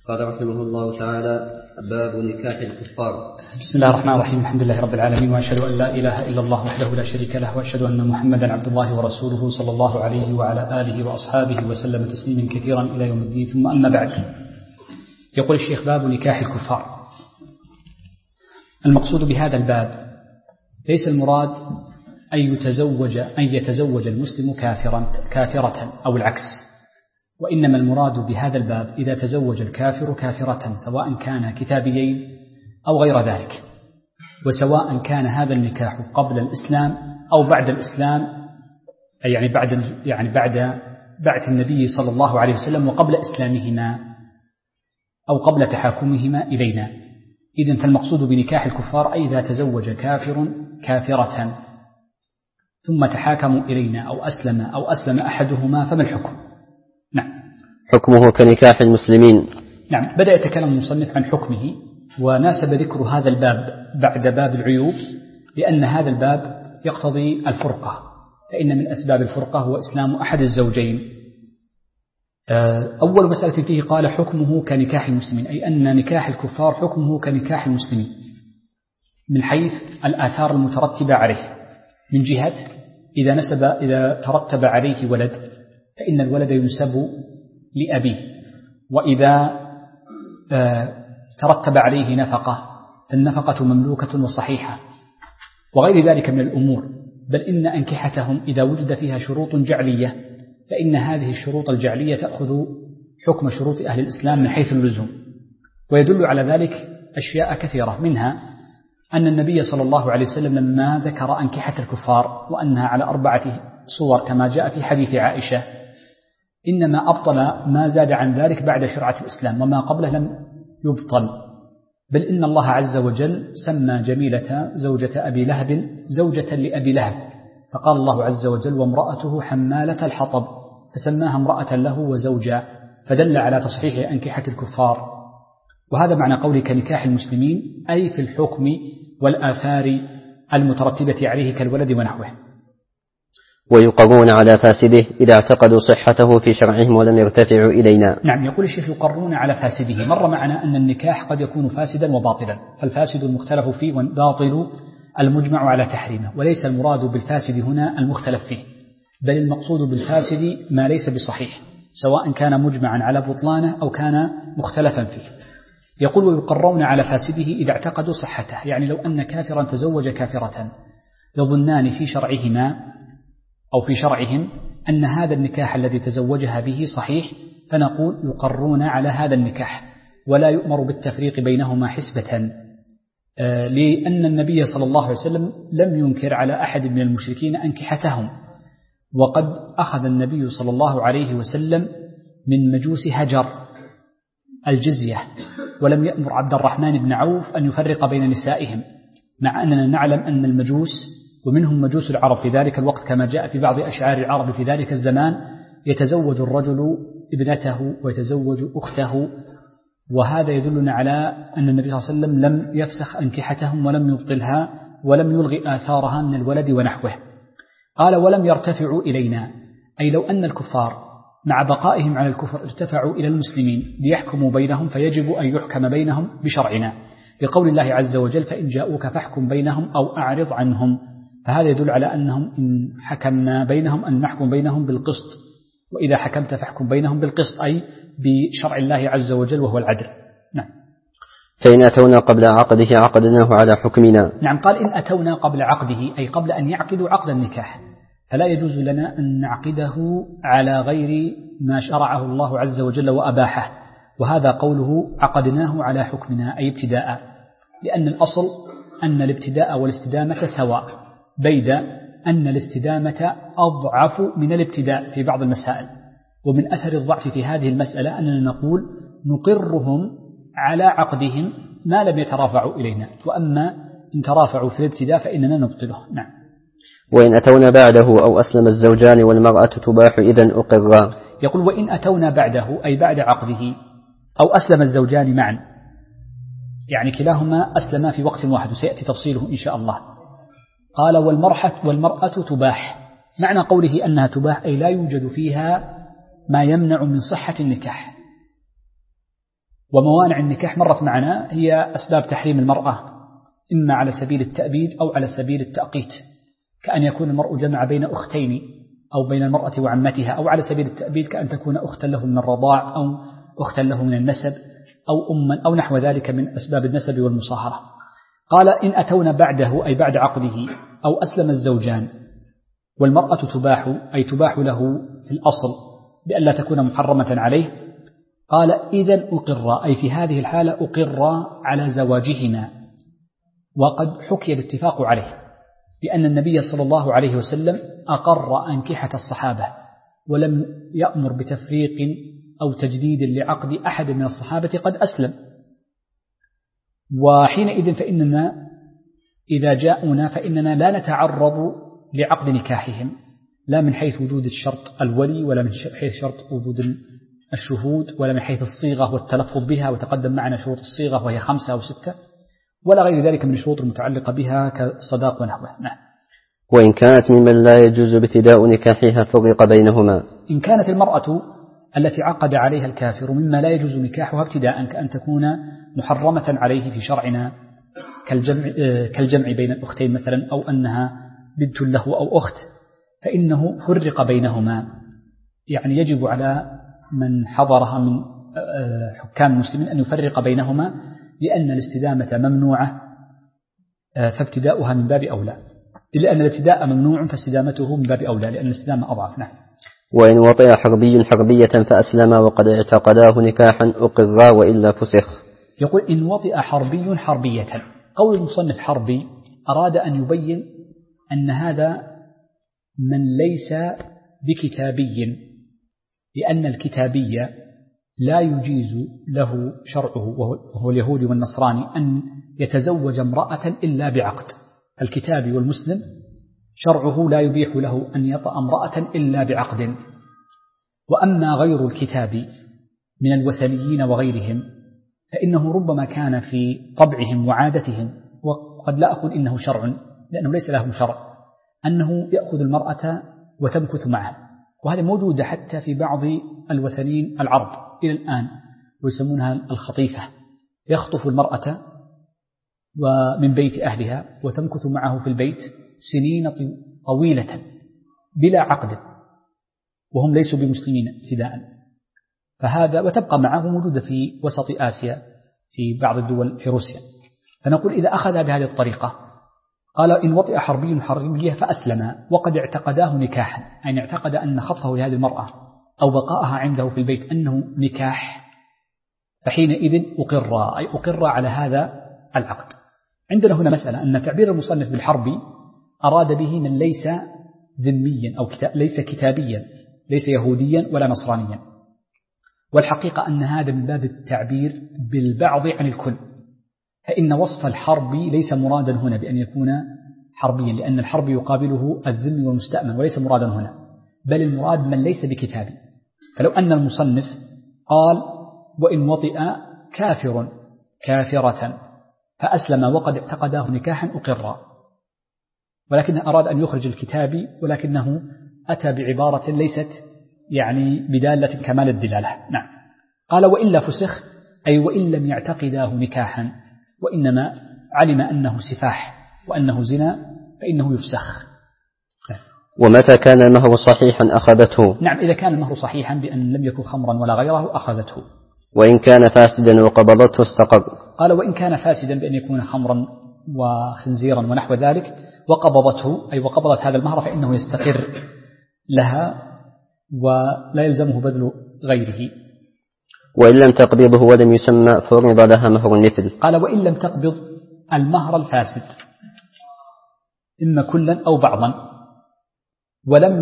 قال رحمه الله تعالى: باب نكاح الكفار. بسم الله الرحمن الرحيم. الحمد لله رب العالمين، وأشهد أن لا إله إلا الله وحده لا شريك له، وأشهد أن محمدا عبد الله ورسوله صلى الله عليه وعلى آله وأصحابه وسلم تسليما كثيرا إلى يوم الدين. ثم أما بعد، يقول الشيخ: باب نكاح الكفار. المقصود بهذا الباب ليس المراد أن يتزوج المسلم كافرة أو العكس، وإنما المراد بهذا الباب إذا تزوج الكافر كافرة، سواء كان كتابيين أو غير ذلك، وسواء كان هذا النكاح قبل الإسلام أو بعد الإسلام، يعني بعد بعث النبي صلى الله عليه وسلم وقبل إسلامهما أو قبل تحاكمهما إلينا. إذن فالمقصود بنكاح الكفار أي إذا تزوج كافر كافرة ثم تحاكموا إلينا أو أسلم أحدهما، فما الحكم؟ نعم. حكمه كنكاح المسلمين. نعم. بدأ يتكلم المصنف عن حكمه، وناسب ذكر هذا الباب بعد باب العيوب، لأن هذا الباب يقتضي الفرقة، فإن من أسباب الفرقة هو إسلام أحد الزوجين. أول مسألة فيه قال: حكمه كنكاح المسلمين، أي أن نكاح الكفار حكمه كنكاح المسلمين من حيث الآثار المترتبة عليه، من جهة إذا ترتب عليه ولد فإن الولد ينسب لأبيه، وإذا ترتب عليه نفقة فالنفقة مملوكة وصحيحة، وغير ذلك من الأمور. بل إن أنكحتهم إذا وجد فيها شروط جعلية فإن هذه الشروط الجعلية تأخذ حكم شروط أهل الإسلام من حيث اللزوم. ويدل على ذلك أشياء كثيرة، منها أن النبي صلى الله عليه وسلم لما ذكر أنكحة الكفار وأنها على 4 صور كما جاء في حديث عائشة، إنما أبطل ما زاد عن ذلك بعد شرعة الإسلام، وما قبله لم يبطل. بل إن الله عز وجل سمى جميلة زوجة أبي لهب زوجة لأبي لهب، فقال الله عز وجل: وامرأته حمالة الحطب، فسماها امرأة له وزوجا، فدل على تصحيح أنكحة الكفار. وهذا معنى قولي كنكاح المسلمين، أي في الحكم والآثار المترتبة عليه كالولد ونحوه. ويقرون على فاسده إذا اعتقدوا صحته في شرعهم ولم يرتفعوا إلينا. نعم. يقول الشيخ: يقرون على فاسده. مر معنا أن النكاح قد يكون فاسدا وباطلا، فالفاسد المختلف فيه والباطل المجمع على تحريمه، وليس المراد بالفاسد هنا المختلف فيه، بل المقصود بالفاسد ما ليس بصحيح، سواء كان مجمعا على بطلانه أو كان مختلفا فيه. يقول: ويقرون على فاسده إذا اعتقدوا صحته، يعني لو أن كافرا تزوج كافرة يظنان في شرعهما أو في شرعهم أن هذا النكاح الذي تزوجها به صحيح، فنقول يقرون على هذا النكاح، ولا يؤمر بالتفريق بينهما حسبة، لأن النبي صلى الله عليه وسلم لم ينكر على أحد من المشركين أنكحتهم، وقد أخذ النبي صلى الله عليه وسلم من مجوس هجر الجزية، ولم يأمر عبد الرحمن بن عوف أن يفرق بين نسائهم، مع أننا نعلم أن المجوس ومنهم مجوس العرب في ذلك الوقت كما جاء في بعض أشعار العرب في ذلك الزمان، يتزوج الرجل ابنته ويتزوج أخته، وهذا يدلنا على أن النبي صلى الله عليه وسلم لم يفسخ أنكحتهم ولم يبطلها ولم يلغي آثارها من الولد ونحوه. قال: ولم يرتفعوا إلينا، أي لو أن الكفار مع بقائهم على الكفر ارتفعوا إلى المسلمين ليحكموا بينهم فيجب أن يحكم بينهم بشرعنا، لقول الله عز وجل: فإن جاءوك فاحكم بينهم أو أعرض عنهم. فهذا يدل على أنهم إن حكمنا بينهم أن نحكم بينهم بالقسط، وإذا حكمت فاحكم بينهم بالقسط، أي بشرع الله عز وجل وهو العدل. نعم. فإن أتونا قبل عقده عقدناه على حكمنا. نعم. قال: إن أتونا قبل عقده، أي قبل أن يعقدوا عقد النكاح، فلا يجوز لنا أن نعقده على غير ما شرعه الله عز وجل وأباحه، وهذا قوله عقدناه على حكمنا، أي ابتداء، لأن الأصل أن الابتداء والاستدامة سواء، بيد أن الاستدامة أضعف من الابتداء في بعض المسائل. ومن أثر الضعف في هذه المسألة أننا نقول نقرهم على عقدهم ما لم يترافعوا إلينا، وأما إن ترافعوا في الابتداء فإننا نبطله. نعم. وإن أتونا بعده أو أسلم الزوجان والمرأة تباح إذن أقرا. يقول: وإن أتونا بعده، أي بعد عقده، أو أسلم الزوجان معا، يعني كلاهما أسلما في وقت واحد، وسيأتي تفصيله إن شاء الله. قال: والمرأة تباح، معنى قوله أنها تباح أي لا يوجد فيها ما يمنع من صحة النكاح، وموانع النكاح مرت معنا هي أسباب تحريم المرأة إما على سبيل التأبيد أو على سبيل التأقيت، كأن يكون المرء جمع بين أختين أو بين المرأة وعمتها، أو على سبيل التأبيد كأن تكون أختا له من الرضاع أو أختا له من النسب أو أما أو نحو ذلك من أسباب النسب والمصاهرة. قال إن أتونا بعده أي بعد عقده أو أسلم الزوجان والمرأة تباح أي تباح له في الأصل بأن لا تكون محرمة عليه، قال إذن أقر أي في هذه الحالة أقر على زواجهما، وقد حكي الاتفاق عليه لأن النبي صلى الله عليه وسلم أقر أنكحة الصحابة ولم يأمر بتفريق أو تجديد لعقد أحد من الصحابة قد أسلم. وحينئذ فإننا إذا جاءنا فإننا لا نتعرض لعقد نكاحهم، لا من حيث وجود الشرط الولي ولا من حيث شرط وجود الشهود ولا من حيث الصيغة والتلفظ بها، وتقدم معنا شروط الصيغة وهي 5 أو 6 ولا غير ذلك من الشروط المتعلقة بها كالصداق ونحوه. نعم. وإن كانت ممن لا يجوز ابتداء نكاحها فرق بينهما. إن كانت المرأة التي عقد عليها الكافر مما لا يجوز نكاحها ابتداء كأن تكون محرمة عليه في شرعنا كالجمع بين الأختين مثلا، أو أنها بنت له أو أخت، فإنه فرق بينهما، يعني يجب على من حضرها من حكام المسلمين أن يفرق بينهما، لأن الاستدامة ممنوعة فابتداؤها من باب أولى، لأن الابتداء ممنوع فاستدامته من باب أولى لأن الاستدامة أضعف. نعم. وإن وطئ حربي حربية فأسلما وقد اعتقداه نكاحا أقرا وإلا فسخ. يقول إن وطئ حربي حربية، قول المصنف حربي أراد أن يبين أن هذا من ليس بكتابي، لأن الكتابية لا يجيز له شرعه وهو اليهودي والنصراني أن يتزوج امرأة إلا بعقد. الكتابي والمسلم شرعه لا يبيح له أن يطأ امرأة إلا بعقد. وأما غير الكتابي من الوثنيين وغيرهم فإنه ربما كان في طبعهم وعادتهم، وقد لا أقول إنه شرع لأنه ليس لهم شرع، أنه يأخذ المرأة وتمكث معه، وهذا موجود حتى في بعض الوثنيين العرب إلى الآن ويسمونها الخطيفة، يخطف المرأة ومن بيت أهلها وتمكث معه في البيت سنين طويلة بلا عقد وهم ليسوا بمسلمين ابتداء، فهذا وتبقى معه موجودة في وسط آسيا في بعض الدول في روسيا. فنقول إذا أخذ بهذه الطريقة قال إن وطئ حربي حربية فأسلم وقد اعتقداه نكاحا، يعني اعتقد أن خطفه لهذه المرأة أو بقاءها عنده في البيت أنه نكاح، فحينئذ أقر أي أقر على هذا العقد. عندنا هنا مسألة أن تعبير المصنف بالحربي أراد به من ليس ذميا أو ليس كتابيا، ليس يهوديا ولا نصرانيا، والحقيقة أن هذا من باب التعبير بالبعض عن الكل، فإن وصف الحربي ليس مرادا هنا بأن يكون حربيا، لأن الحرب يقابله الذم والمستأمن وليس مرادا هنا، بل المراد من ليس بكتابي. فلو أن المصنف قال وإن وطئ كافر كافرة فأسلم وقد اعتقداه نكاحا أقر، ولكنه أراد أن يخرج الكتابي ولكنه أتى بعبارة ليست يعني بدالة كمال الدلالة. نعم. قال وإلا فسخ أي وإن لم يعتقداه نكاحا وإنما علم أنه سفاح وأنه زنا فإنه يفسخ. ومتى كان المهر صحيحا أخذته. نعم، إذا كان المهر صحيحا بأن لم يكن خمرا ولا غيره أخذته. وإن كان فاسدا وقبضته استقر. قال وإن كان فاسدا بأن يكون خمرا وخنزيرا ونحو ذلك وقبضته أي وقبضت هذا المهر فإنه يستقر لها ولا يلزمه بذل غيره. وإن لم تقبضه ولم يسمى فرض لها مهر المثل. قال وإن لم تقبض المهر الفاسد إما كلا أو بعضا ولم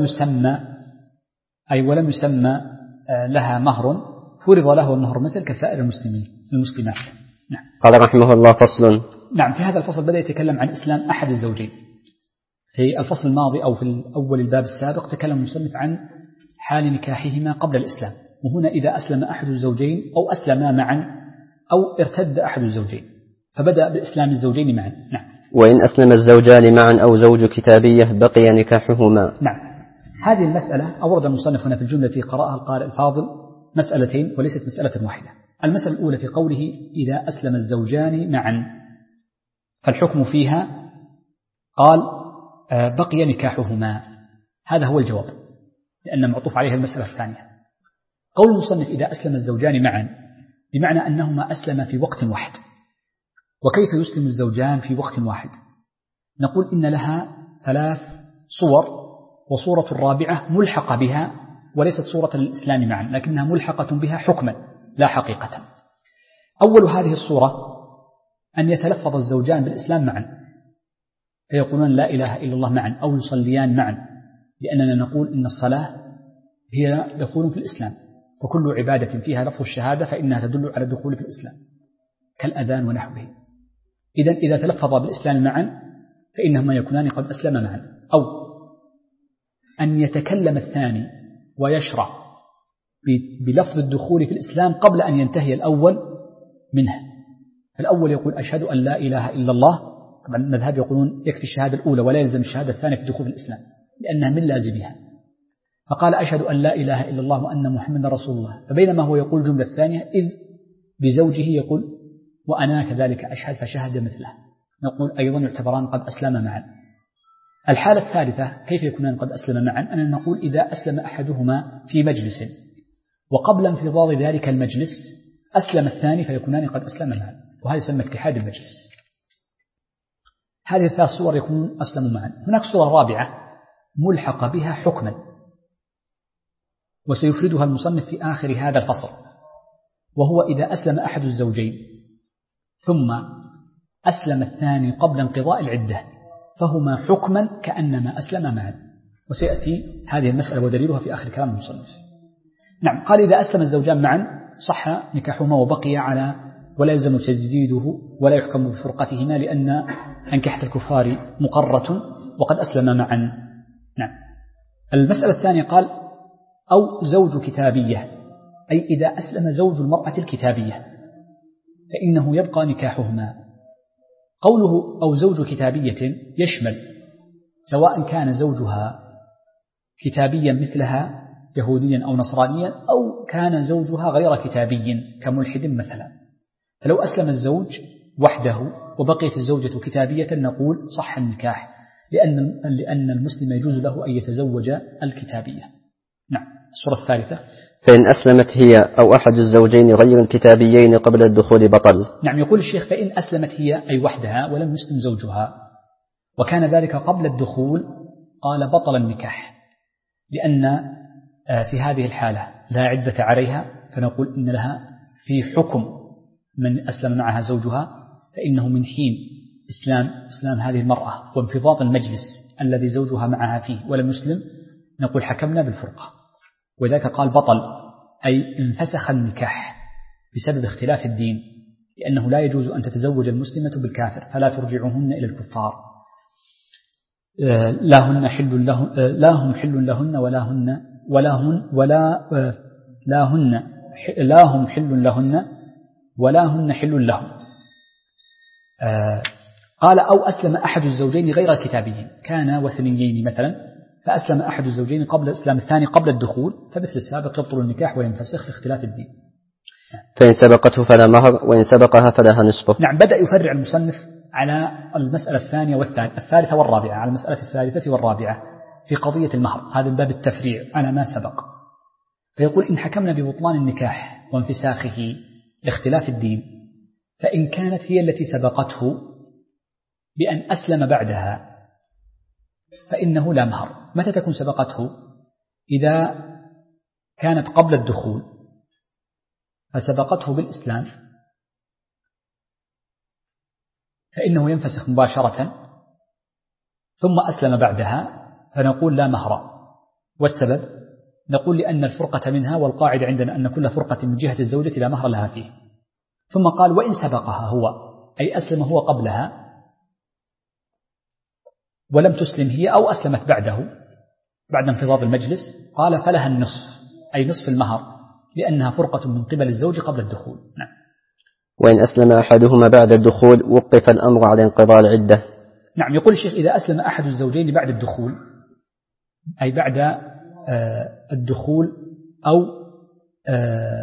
يسمى لها مهر فرض له المهر مثل كسائر المسلمات. نعم. قال رحمه الله فصل. نعم. في هذا الفصل بدأ يتكلم عن إسلام أحد الزوجين. في الفصل الماضي أو في أول الباب السابق تكلم المصنف عن حال نكاحهما قبل الإسلام، وهنا إذا أسلم أحد الزوجين أو أسلما معا أو ارتد أحد الزوجين، فبدأ بإسلام الزوجين معا. نعم. وإن أسلم الزوجان معا أو زوج كتابية بقي نكاحهما. نعم. هذه المسألة أورد المصنف هنا في الجملة التي قرأها القارئ الفاضل مسألتين وليست مسألة واحدة، المسألة الأولى في قوله إذا أسلم الزوجان معا، فالحكم فيها قال بقي نكاحهما، هذا هو الجواب لأن معطوف عليها المسألة الثانية. قول المصنف إذا أسلم الزوجان معا بمعنى أنهما أسلما في وقت واحد. وكيف يسلم الزوجان في وقت واحد؟ نقول إن لها 3 صور، وصورة الرابعة ملحقة بها وليست صورة الإسلام معا، لكنها ملحقة بها حكما لا حقيقة. أول هذه الصورة أن يتلفظ الزوجان بالإسلام معا فيقولون لا إله إلا الله معا أو يصليان معا، لأننا نقول إن الصلاة هي دخول في الإسلام، فكل عبادة فيها لفظ الشهادة فإنها تدل على الدخول في الإسلام كالأذان ونحوه. إذا تلفظ بالإسلام معا فإنهما يكونان قد أسلم معا. أو أن يتكلم الثاني ويشرع بلفظ الدخول في الإسلام قبل أن ينتهي الأول منه. فالأول يقول أشهد أن لا إله إلا الله، طبعا المذهب يقولون يكفي الشهادة الأولى ولا يلزم الشهادة الثانية في الدخول في الإسلام لأنها من لازمها، فقال أشهد أن لا إله إلا الله وأن محمدا رسول الله، فبينما هو يقول الجملة الثانية إذ بزوجه يقول وأنا كذلك أشهد فشهد مثله، نقول أيضا يعتبران قد أسلم معا. الحالة الثالثة كيف يكونان قد أسلم معا؟ أن نقول إذا أسلم أحدهما في مجلس وقبل انفضاض ذلك المجلس أسلم الثاني فيكونان قد أسلم معا، وهذا يسمى اتحاد المجلس. هذه 3 صور يكون أسلموا معا. هناك صورة رابعة ملحق بها حكما وسيفردها المصنف في آخر هذا الفصل، وهو إذا أسلم أحد الزوجين ثم أسلم الثاني قبل انقضاء العدة فهما حكما كأنما أسلم معا، وسيأتي هذه المسألة ودليلها في آخر كلام المصنف. نعم، قال إذا أسلم الزوجان معا صح نكاحهما وبقي على ولا يلزم تجديده ولا يحكم بفرقتهما لأن أنكحة الكفار مقرة وقد أسلم معا. نعم. المسألة الثانية قال أو زوج كتابية، أي إذا أسلم زوج المرأة الكتابية فإنه يبقى نكاحهما. قوله أو زوج كتابية يشمل سواء كان زوجها كتابيا مثلها يهوديا أو نصرانيا أو كان زوجها غير كتابي كملحد مثلا. فلو أسلم الزوج وحده وبقيت الزوجة كتابية نقول صح النكاح لأن المسلم يجوز له أن يتزوج الكتابية. نعم. الصورة الثالثة فإن أسلمت هي أو أحد الزوجين غير الكتابيين قبل الدخول بطل. نعم، يقول الشيخ فإن أسلمت هي أي وحدها ولم يسلم زوجها وكان ذلك قبل الدخول قال بطل النكاح، لأن في هذه الحالة لا عدة عليها، فنقول إن لها في حكم من أسلم معها زوجها، فإنه من حين إسلام هذه المرأة وانفضاض المجلس الذي زوجها معها فيه ولم يسلم نقول حكمنا بالفرقة. وذلك قال بطل أي انفسخ النكاح بسبب اختلاف الدين، لأنه لا يجوز أن تتزوج المسلمة بالكافر فلا ترجعهن إلى الكفار، لا هم حل لهن ولا هن حل لهم. قال أو أسلم أحد الزوجين غير الكتابيين، كان وثنيين مثلا فأسلم أحد الزوجين قبل إسلام الثاني قبل الدخول فمثل السابق يبطل النكاح وينفسخ لاختلاف الدين. فإن سبقته فلا مهر وإن سبقها فلها نصفه. نعم، بدأ يفرع المصنف على المسألة الثانية والثالثة والرابعة، على المسألة الثالثة والرابعة في قضية المهر، هذا باب التفريع على ما سبق. فيقول إن حكمنا ببطلان النكاح وانفساخه لاختلاف الدين فإن كانت هي التي سبقته بأن أسلم بعدها فإنه لا مهر. متى تكون سبقته؟ إذا كانت قبل الدخول فسبقته بالإسلام فإنه ينفسخ مباشرة، ثم أسلم بعدها فنقول لا مهر. والسبب نقول لأن الفرقة منها، والقاعدة عندنا أن كل فرقة من جهة الزوجة لا مهر لها فيه. ثم قال وإن سبقها هو أي أسلم هو قبلها ولم تسلم هي أو أسلمت بعده بعد انفضاض المجلس قال فلها النصف أي نصف المهر، لأنها فرقة من قبل الزوج قبل الدخول. نعم. وإن أسلم أحدهما بعد الدخول وقف الأمر على انقضاء العدة. نعم، يقول الشيخ إذا أسلم أحد الزوجين بعد الدخول أي بعد الدخول أو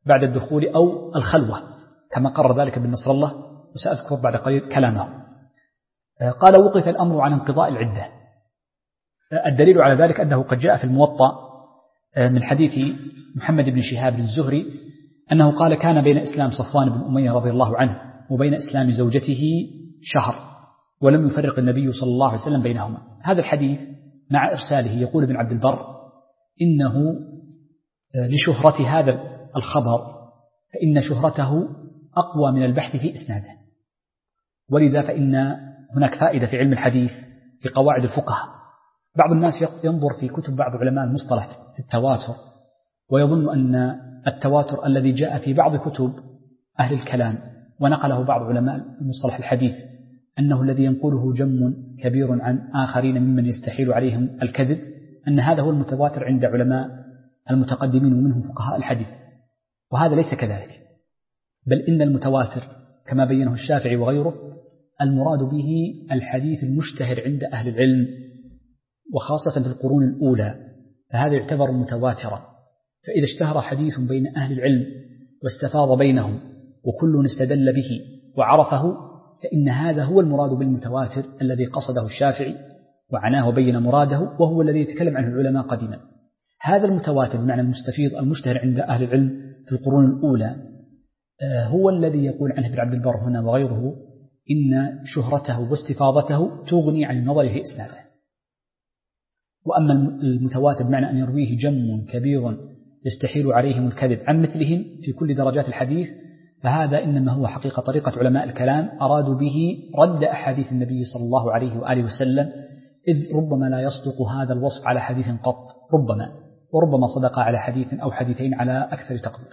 بعد الدخول أو الخلوة كما قرر ذلك ابن نصر الله، وسأذكر بعد قليل كلامه. قال وقف الأمر عن انقضاء العدة. الدليل على ذلك أنه قد جاء في الموطأ من حديث محمد بن شهاب الزهري أنه قال كان بين إسلام صفوان بن أمية رضي الله عنه وبين إسلام زوجته شهر ولم يفرق النبي صلى الله عليه وسلم بينهما. هذا الحديث مع إرساله يقول ابن عبد البر إنه لشهرة هذا الخبر، فإن شهرته أقوى من البحث في إسناده، ولذا فإن هناك فائدة في علم الحديث في قواعد الفقهاء. بعض الناس ينظر في كتب بعض علماء المصطلح في التواتر ويظن أن التواتر الذي جاء في بعض كتب أهل الكلام ونقله بعض علماء المصطلح الحديث أنه الذي ينقله جم كبير عن آخرين ممن يستحيل عليهم الكذب، أن هذا هو المتواتر عند علماء المتقدمين ومنهم فقهاء الحديث، وهذا ليس كذلك، بل إن المتواتر كما بينه الشافعي وغيره المراد به الحديث المشتهر عند أهل العلم وخاصة في القرون الأولى، فهذا يعتبر متواترا. فإذا اشتهر حديث بين أهل العلم واستفاض بينهم وكل استدل به وعرفه، فإن هذا هو المراد بالمتواتر الذي قصده الشافعي وعناه وبين مراده، وهو الذي يتكلم عنه العلماء قديما. هذا المتواتر بمعنى المستفيض المشتهر عند أهل العلم في القرون الأولى هو الذي يقول عنه ابن عبد البر هنا وغيره إن شهرته واستفاضته تغني عن النظر في إسناده. وأما المتواتر بمعنى أن يرويه جم كبير يستحيل عليهم الكذب عن مثلهم في كل درجات الحديث، فهذا إنما هو حقيقة طريقة علماء الكلام أرادوا به رد أحاديث النبي صلى الله عليه وآله وسلم، إذ ربما لا يصدق هذا الوصف على حديث قط، وربما صدق على حديث أو حديثين على أكثر تقدير.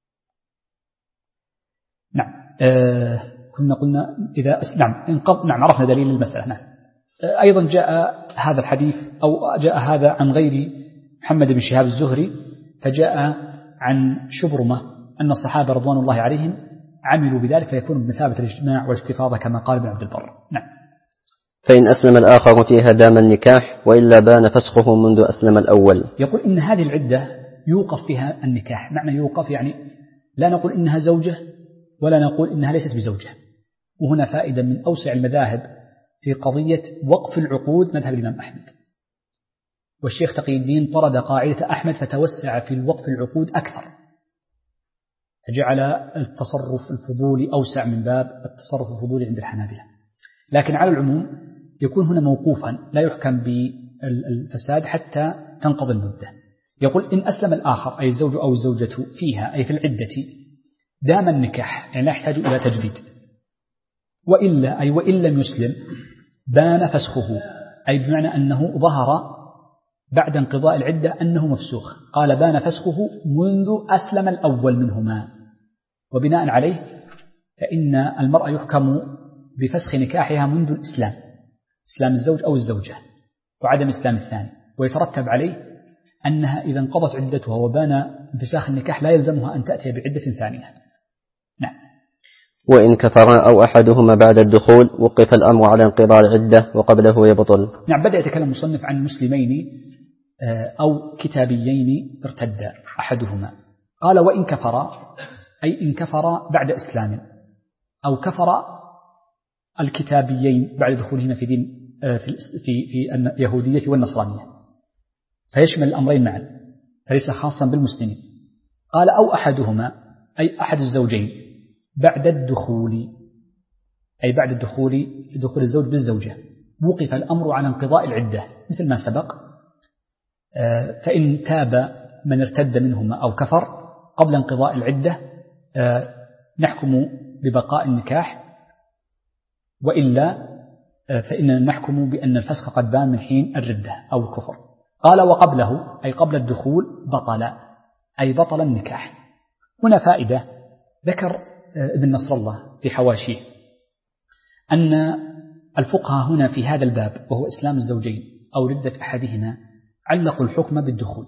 نعم. كنا قلنا إذا نعم عرفنا دليل المسألة. نعم. أيضا جاء هذا الحديث أو جاء هذا عن غير محمد بن شهاب الزهري، فجاء عن شبرمة أن الصحابة رضوان الله عليهم عملوا بذلك فيكون بمثابة الاجتماع والاستفاضة كما قال ابن عبد البر. نعم. فإن أسلم الآخر فيها دام النكاح وإلا بان فسخه منذ أسلم الأول. يقول إن هذه العدة يوقف فيها النكاح. معنى يوقف يعني لا نقول إنها زوجة ولا نقول إنها ليست بزوجة. وهنا فائدة من أوسع المذاهب في قضية وقف العقود مذهب الإمام أحمد، والشيخ تقي الدين طرد قاعدة أحمد فتوسع في الوقف العقود أكثر، فجعل التصرف الفضولي أوسع من باب التصرف الفضولي عند الحنابلة. لكن على العموم يكون هنا موقوفا لا يحكم بالفساد حتى تنقضي المدة. يقول إن أسلم الآخر أي الزوج أو الزوجة فيها أي في العدة دام النكاح، يعني لا يحتاج إلى تجديد، وإلا أي وإن لم يسلم بان فسخه، أي بمعنى أنه ظهر بعد انقضاء العدة أنه مفسوخ. قال بان فسخه منذ أسلم الأول منهما، وبناء عليه فإن المرأة يحكم بفسخ نكاحها منذ الإسلام، إسلام الزوج أو الزوجة وعدم إسلام الثاني، ويترتب عليه أنها إذا انقضت عدتها وبان انفساخ النكاح لا يلزمها أن تأتي بعدة ثانية. نعم. وإن كفر أو أحدهما بعد الدخول وقف الأمر على انقضاء العدة وقبله يبطل. نعم. بدأ يتكلم المصنف عن مسلمين أو كتابيين ارتدا أحدهما. قال وإن كفر أي إن كفر بعد إسلام، أو كفر الكتابيين بعد دخولهما في دين في اليهودية والنصرانية، فيشمل الأمرين معا فليس خاصا بالمسلمين. قال أو أحدهما أي أحد الزوجين بعد الدخول، أي بعد دخول الزوج بالزوجة، وقف الأمر على انقضاء العدة مثل ما سبق. فإن تاب من ارتد منهما أو كفر قبل انقضاء العدة نحكم ببقاء النكاح، وإلا فإننا نحكم بأن الفسخ قد بان من حين الردة أو الكفر. قال وقبله أي قبل الدخول بطل، أي بطل النكاح. هنا فائدة ذكر ابن نصر الله في حواشيه أن الفقهاء هنا في هذا الباب وهو إسلام الزوجين أو ردة أحدهما علقوا الحكم بالدخول،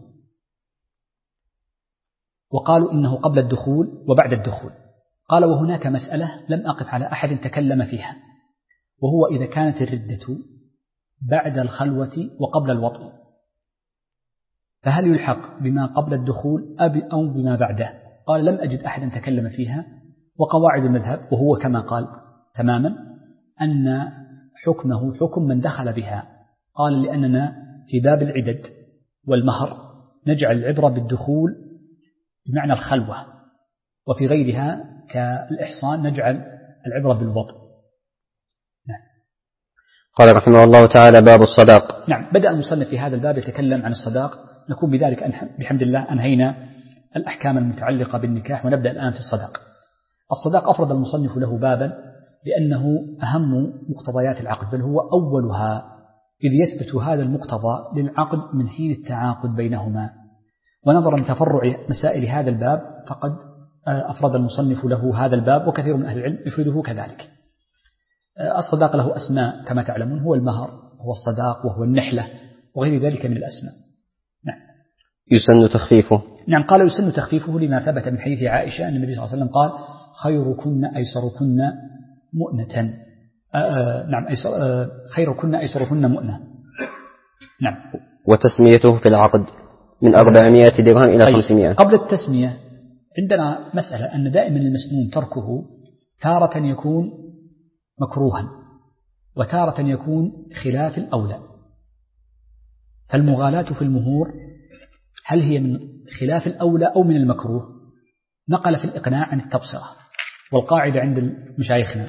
وقالوا إنه قبل الدخول وبعد الدخول. قال وهناك مسألة لم أقف على أحد تكلم فيها، وهو إذا كانت الردة بعد الخلوة وقبل الوطء، فهل يلحق بما قبل الدخول أو بما بعده؟ قال لم أجد أحدا تكلم فيها. وقواعد المذهب وهو كما قال تماما أن حكمه حكم من دخل بها. قال لأننا في باب العدد والمهر نجعل العبرة بالدخول بمعنى الخلوة، وفي غيرها كالإحصان نجعل العبرة بالوطء. نعم. قال رحمه الله تعالى: باب الصداق. نعم. بدأ المصنف في هذا الباب يتكلم عن الصداق. نكون بذلك بحمد الله أنهينا الأحكام المتعلقة بالنكاح، ونبدأ الآن في الصداق. الصداق أفرد المصنف له بابا لأنه أهم مقتضيات العقد، بل هو أولها، إذ يثبت هذا المقتضى للعقد من حين التعاقد بينهما. ونظرا لتفرع مسائل هذا الباب فقد أفرد المصنف له هذا الباب، وكثير من أهل العلم يفرده كذلك. الصداق له أسماء كما تعلمون، هو المهر، هو الصداق، وهو النحلة، وغير ذلك من الأسماء. نعم. يسن تخفيفه. نعم. قال يسن تخفيفه لما ثبت من حديث عائشة أن النبي صلى الله عليه وسلم قال: خيركن أيسركن مؤنة. نعم. خيركن أيسركن مؤنة. نعم. وتسميته في العقد من 400 درهم إلى 500. قبل التسمية عندنا مسألة أن دائما المسنون تركه تارة يكون مكروها وتارة يكون خلاف الأولى. فالمغالاة في المهور هل هي من خلاف الأولى أو من المكروه؟ نقل في الإقناع عن التبصرة. والقاعدة عند مشايخنا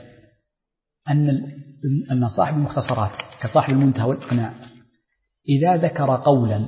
أن صاحب المختصرات كصاحب المنتهى والإقناع إذا ذكر قولا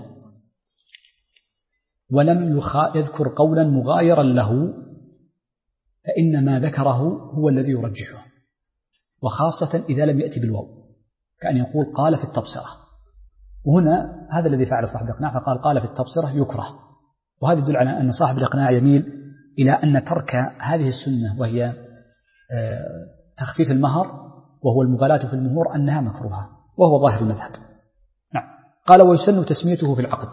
ولم يذكر قولا مغايرا له فإن ما ذكره هو الذي يرجحه، وخاصة إذا لم يأتي بالواو، كأن يقول قال في التبصرة. وهنا هذا الذي فعل صاحب الإقناع، فقال قال في التبصرة يكره. وهذا يدل على أن صاحب الإقناع يميل إلى أن ترك هذه السنة وهي تخفيف المهر وهو المغالاة في المهور أنها مكروهة، وهو ظاهر المذهب. نعم. قال ويسن تسميته في العقد.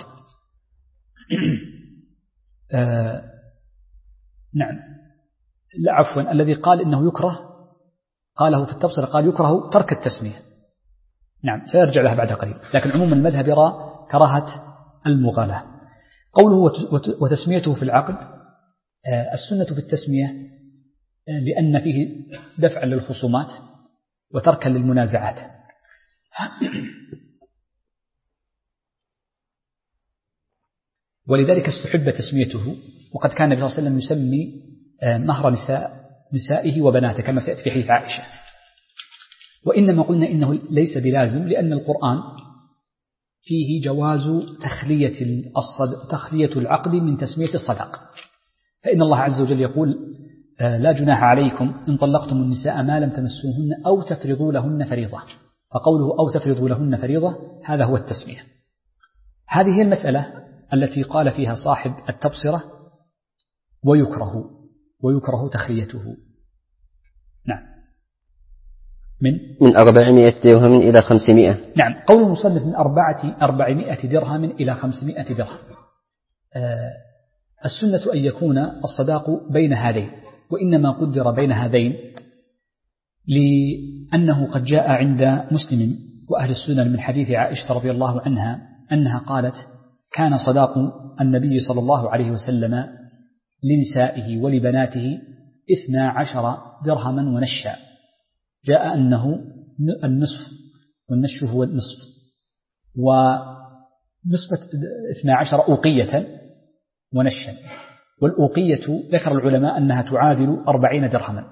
نعم. لا عفوا، الذي قال إنه يكره قاله في التبصرة قال يكره ترك التسمية. نعم. سيرجع لها بعد قليل، لكن عموما المذهب يرى كراهة المغالاة. قوله وتسميته في العقد، السنة في التسمية لأن فيه دفع للخصومات وتركا للمنازعات. ولذلك استحب تسميته. وقد كان النبي صلى الله عليه وسلم يسمي مهر نسائه وبناته كما سيأتي في حديث عائشة. وإنما قلنا إنه ليس بلازم، لأن القرآن فيه جواز تخلية العقد من تسمية الصداق. فإن الله عز وجل يقول لا جناح عليكم إن طلقتم النساء ما لم تمسوهن أو تفرضوا لهن فريضة. فقوله أو تفرضوا لهن فريضة هذا هو التسمية. هذه هي المسألة التي قال فيها صاحب التبصرة ويكره تخليته. نعم. من 400 درهم إلى 500. نعم. قول المصنف من 400 درهم إلى 500 درهم. السنة أن يكون الصداق بين هذين، وإنما قدر بين هذين لأنه قد جاء عند مسلم وأهل السنن من حديث عائشة رضي الله عنها أنها قالت كان صداق النبي صلى الله عليه وسلم لنسائه ولبناته 12 درهما ونشا. جاء أنه النصف، والنش هو النصف، ونصف 12 أوقية ونشا. والأوقية ذكر العلماء أنها تعادل 40 درهما.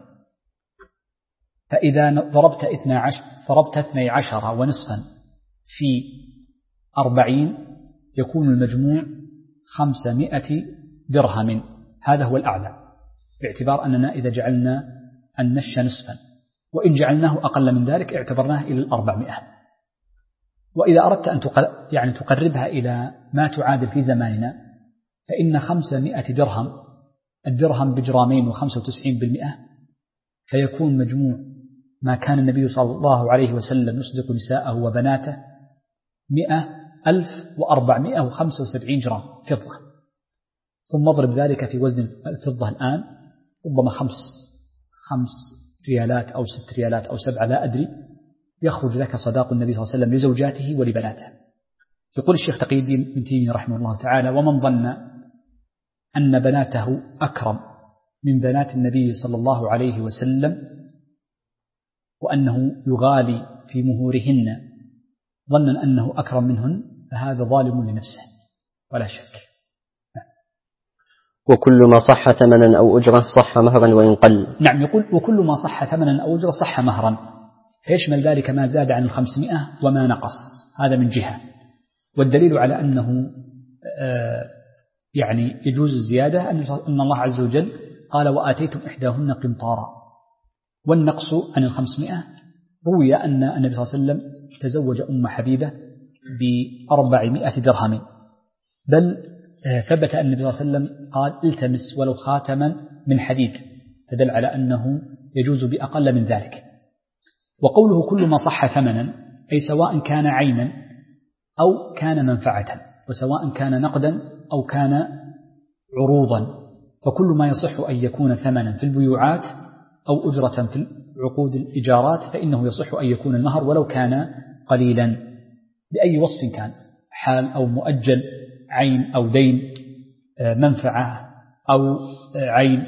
فإذا ضربت 12 ونصفا في 40 يكون المجموع 500 درهم. هذا هو الأعلى، باعتبار أننا إذا جعلنا النش نصفا، وإن جعلناه أقل من ذلك اعتبرناه إلى 400. وإذا أردت أن تقربها إلى ما تعادل في زماننا، فإن 500 درهم، الدرهم بجرامين و95%، فيكون مجموع ما كان النبي صلى الله عليه وسلم يصدق نساءه وبناته 100,475 جرام فضة. ثم اضرب ذلك في وزن الفضة الآن، ربما 5 ريالات أو 6 ريالات أو 7 لا أدري، يخرج لك صداق النبي صلى الله عليه وسلم لزوجاته ولبناته. يقول الشيخ تقي الدين ابن تيمية رحمه الله تعالى: ومن ظن أن بناته أكرم من بنات النبي صلى الله عليه وسلم، وأنه يغالي في مهورهن ظنا أنه أكرم منهن، فهذا ظالم لنفسه ولا شك. وكل ما صح ثمنا أو أجرة صح مهرا وإن قل. نعم، يقول وكل ما صح ثمنا أو أجرة صح مهرا، فيشمل ذلك ما زاد عن 500 وما نقص، هذا من جهة. والدليل على أنه يعني يجوز الزيادة أن الله عز وجل قال وآتيتم إحداهن قنطارا، والنقص عن 500 روي أن النبي صلى الله عليه وسلم تزوج أم حبيبة ب400 درهم، بل ثبت أن النبي صلى الله عليه وسلم قال التمس ولو خاتما من حديد، فدل على أنه يجوز بأقل من ذلك. وقوله كل ما صح ثمنا أي سواء كان عينا أو كان منفعة، وسواء كان نقدا أو كان عروضا، فكل ما يصح أن يكون ثمنا في البيوعات أو أجرة في عقود الإجارات فإنه يصح أن يكون المهر ولو كان قليلا بأي وصف كان، حال أو مؤجل، عين أو دين، منفعة أو عين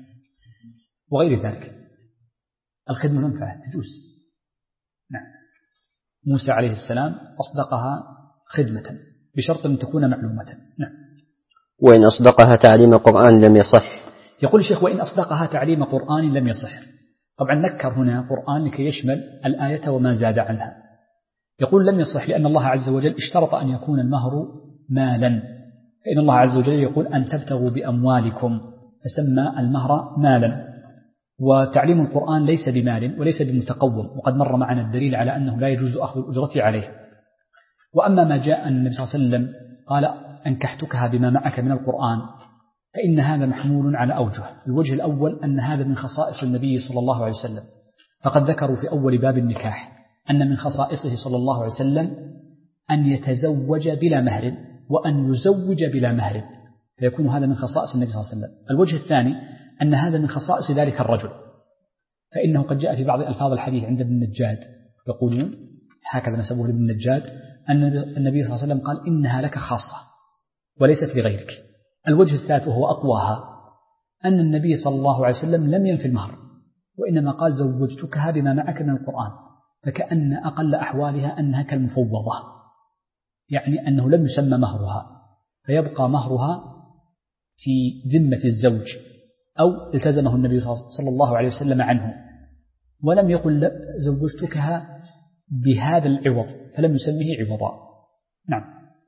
وغير ذلك. الخدمة منفعة تجوز. نعم. موسى عليه السلام أصدقها خدمة بشرط أن تكون معلومة. نعم. وإن أصدقها تعليم قرآن لم يصح. يقول الشيخ وإن أصدقها تعليم قرآن لم يصح. طبعا نكر هنا قرآن لكي يشمل الآية وما زاد عنها. يقول لم يصح لأن الله عز وجل اشترط أن يكون المهر مالا، فإن الله عز وجل يقول أن تبتغوا بأموالكم، فسمى المهر مالا. وتعليم القرآن ليس بمال وليس بمتقوم، وقد مر معنا الدليل على أنه لا يجوز أخذ الأجرة عليه. وأما ما جاء النبي صلى الله عليه وسلم قال أنكحتكها بما معك من القرآن، فإن هذا محمول على أوجه. الوجه الأول أن هذا من خصائص النبي صلى الله عليه وسلم، فقد ذكروا في أول باب النكاح أن من خصائصه صلى الله عليه وسلم أن يتزوج بلا مهر وأن يزوج بلا مهر، فيكون هذا من خصائص النبي صلى الله عليه وسلم. الوجه الثاني أن هذا من خصائص ذلك الرجل، فإنه قد جاء في بعض ألفاظ الحديث عند ابن النجاد يقولون هكذا نسبه لابن النجاد أن النبي صلى الله عليه وسلم قال إنها لك خاصة وليست لغيرك. الوجه الثالث وهو أقواها أن النبي صلى الله عليه وسلم لم ينفي المهر، وإنما قال زوجتكها بما معك من القرآن، فكأن أقل أحوالها أنها كالمفوضة، يعني أنه لم يسمى مهرها، فيبقى مهرها في ذمة الزوج أو التزمه النبي صلى الله عليه وسلم عنه، ولم يقل زوجتكها بهذا العوض فلم يسميه عوضا. نعم.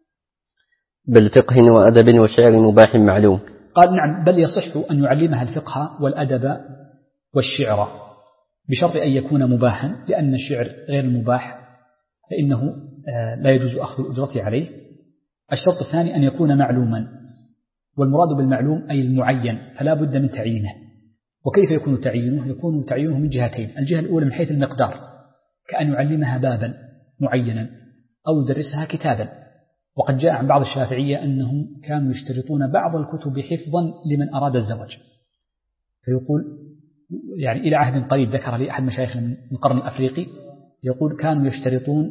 بالفقه وأدب وشعر مباح معلوم. قال نعم، بل يصح أن يعلمها الفقه والأدب والشعر بشرط أن يكون مباحا، لأن الشعر غير المباح فإنه لا يجوز أخذ الأجرة عليه. الشرط الثاني أن يكون معلوما، والمراد بالمعلوم أي المعين، فلا بد من تعيينه. وكيف يكون تعيينه؟ يكون تعيينه من جهتين. الجهة الأولى من حيث المقدار، كأن يعلمها بابا معينا أو يدرسها كتابا. وقد جاء عن بعض الشافعية أنهم كانوا يشترطون بعض الكتب حفظا لمن أراد الزواج، فيقول يعني إلى عهد قريب ذكر لي أحد مشايخنا من القرن الأفريقي يقول كانوا يشترطون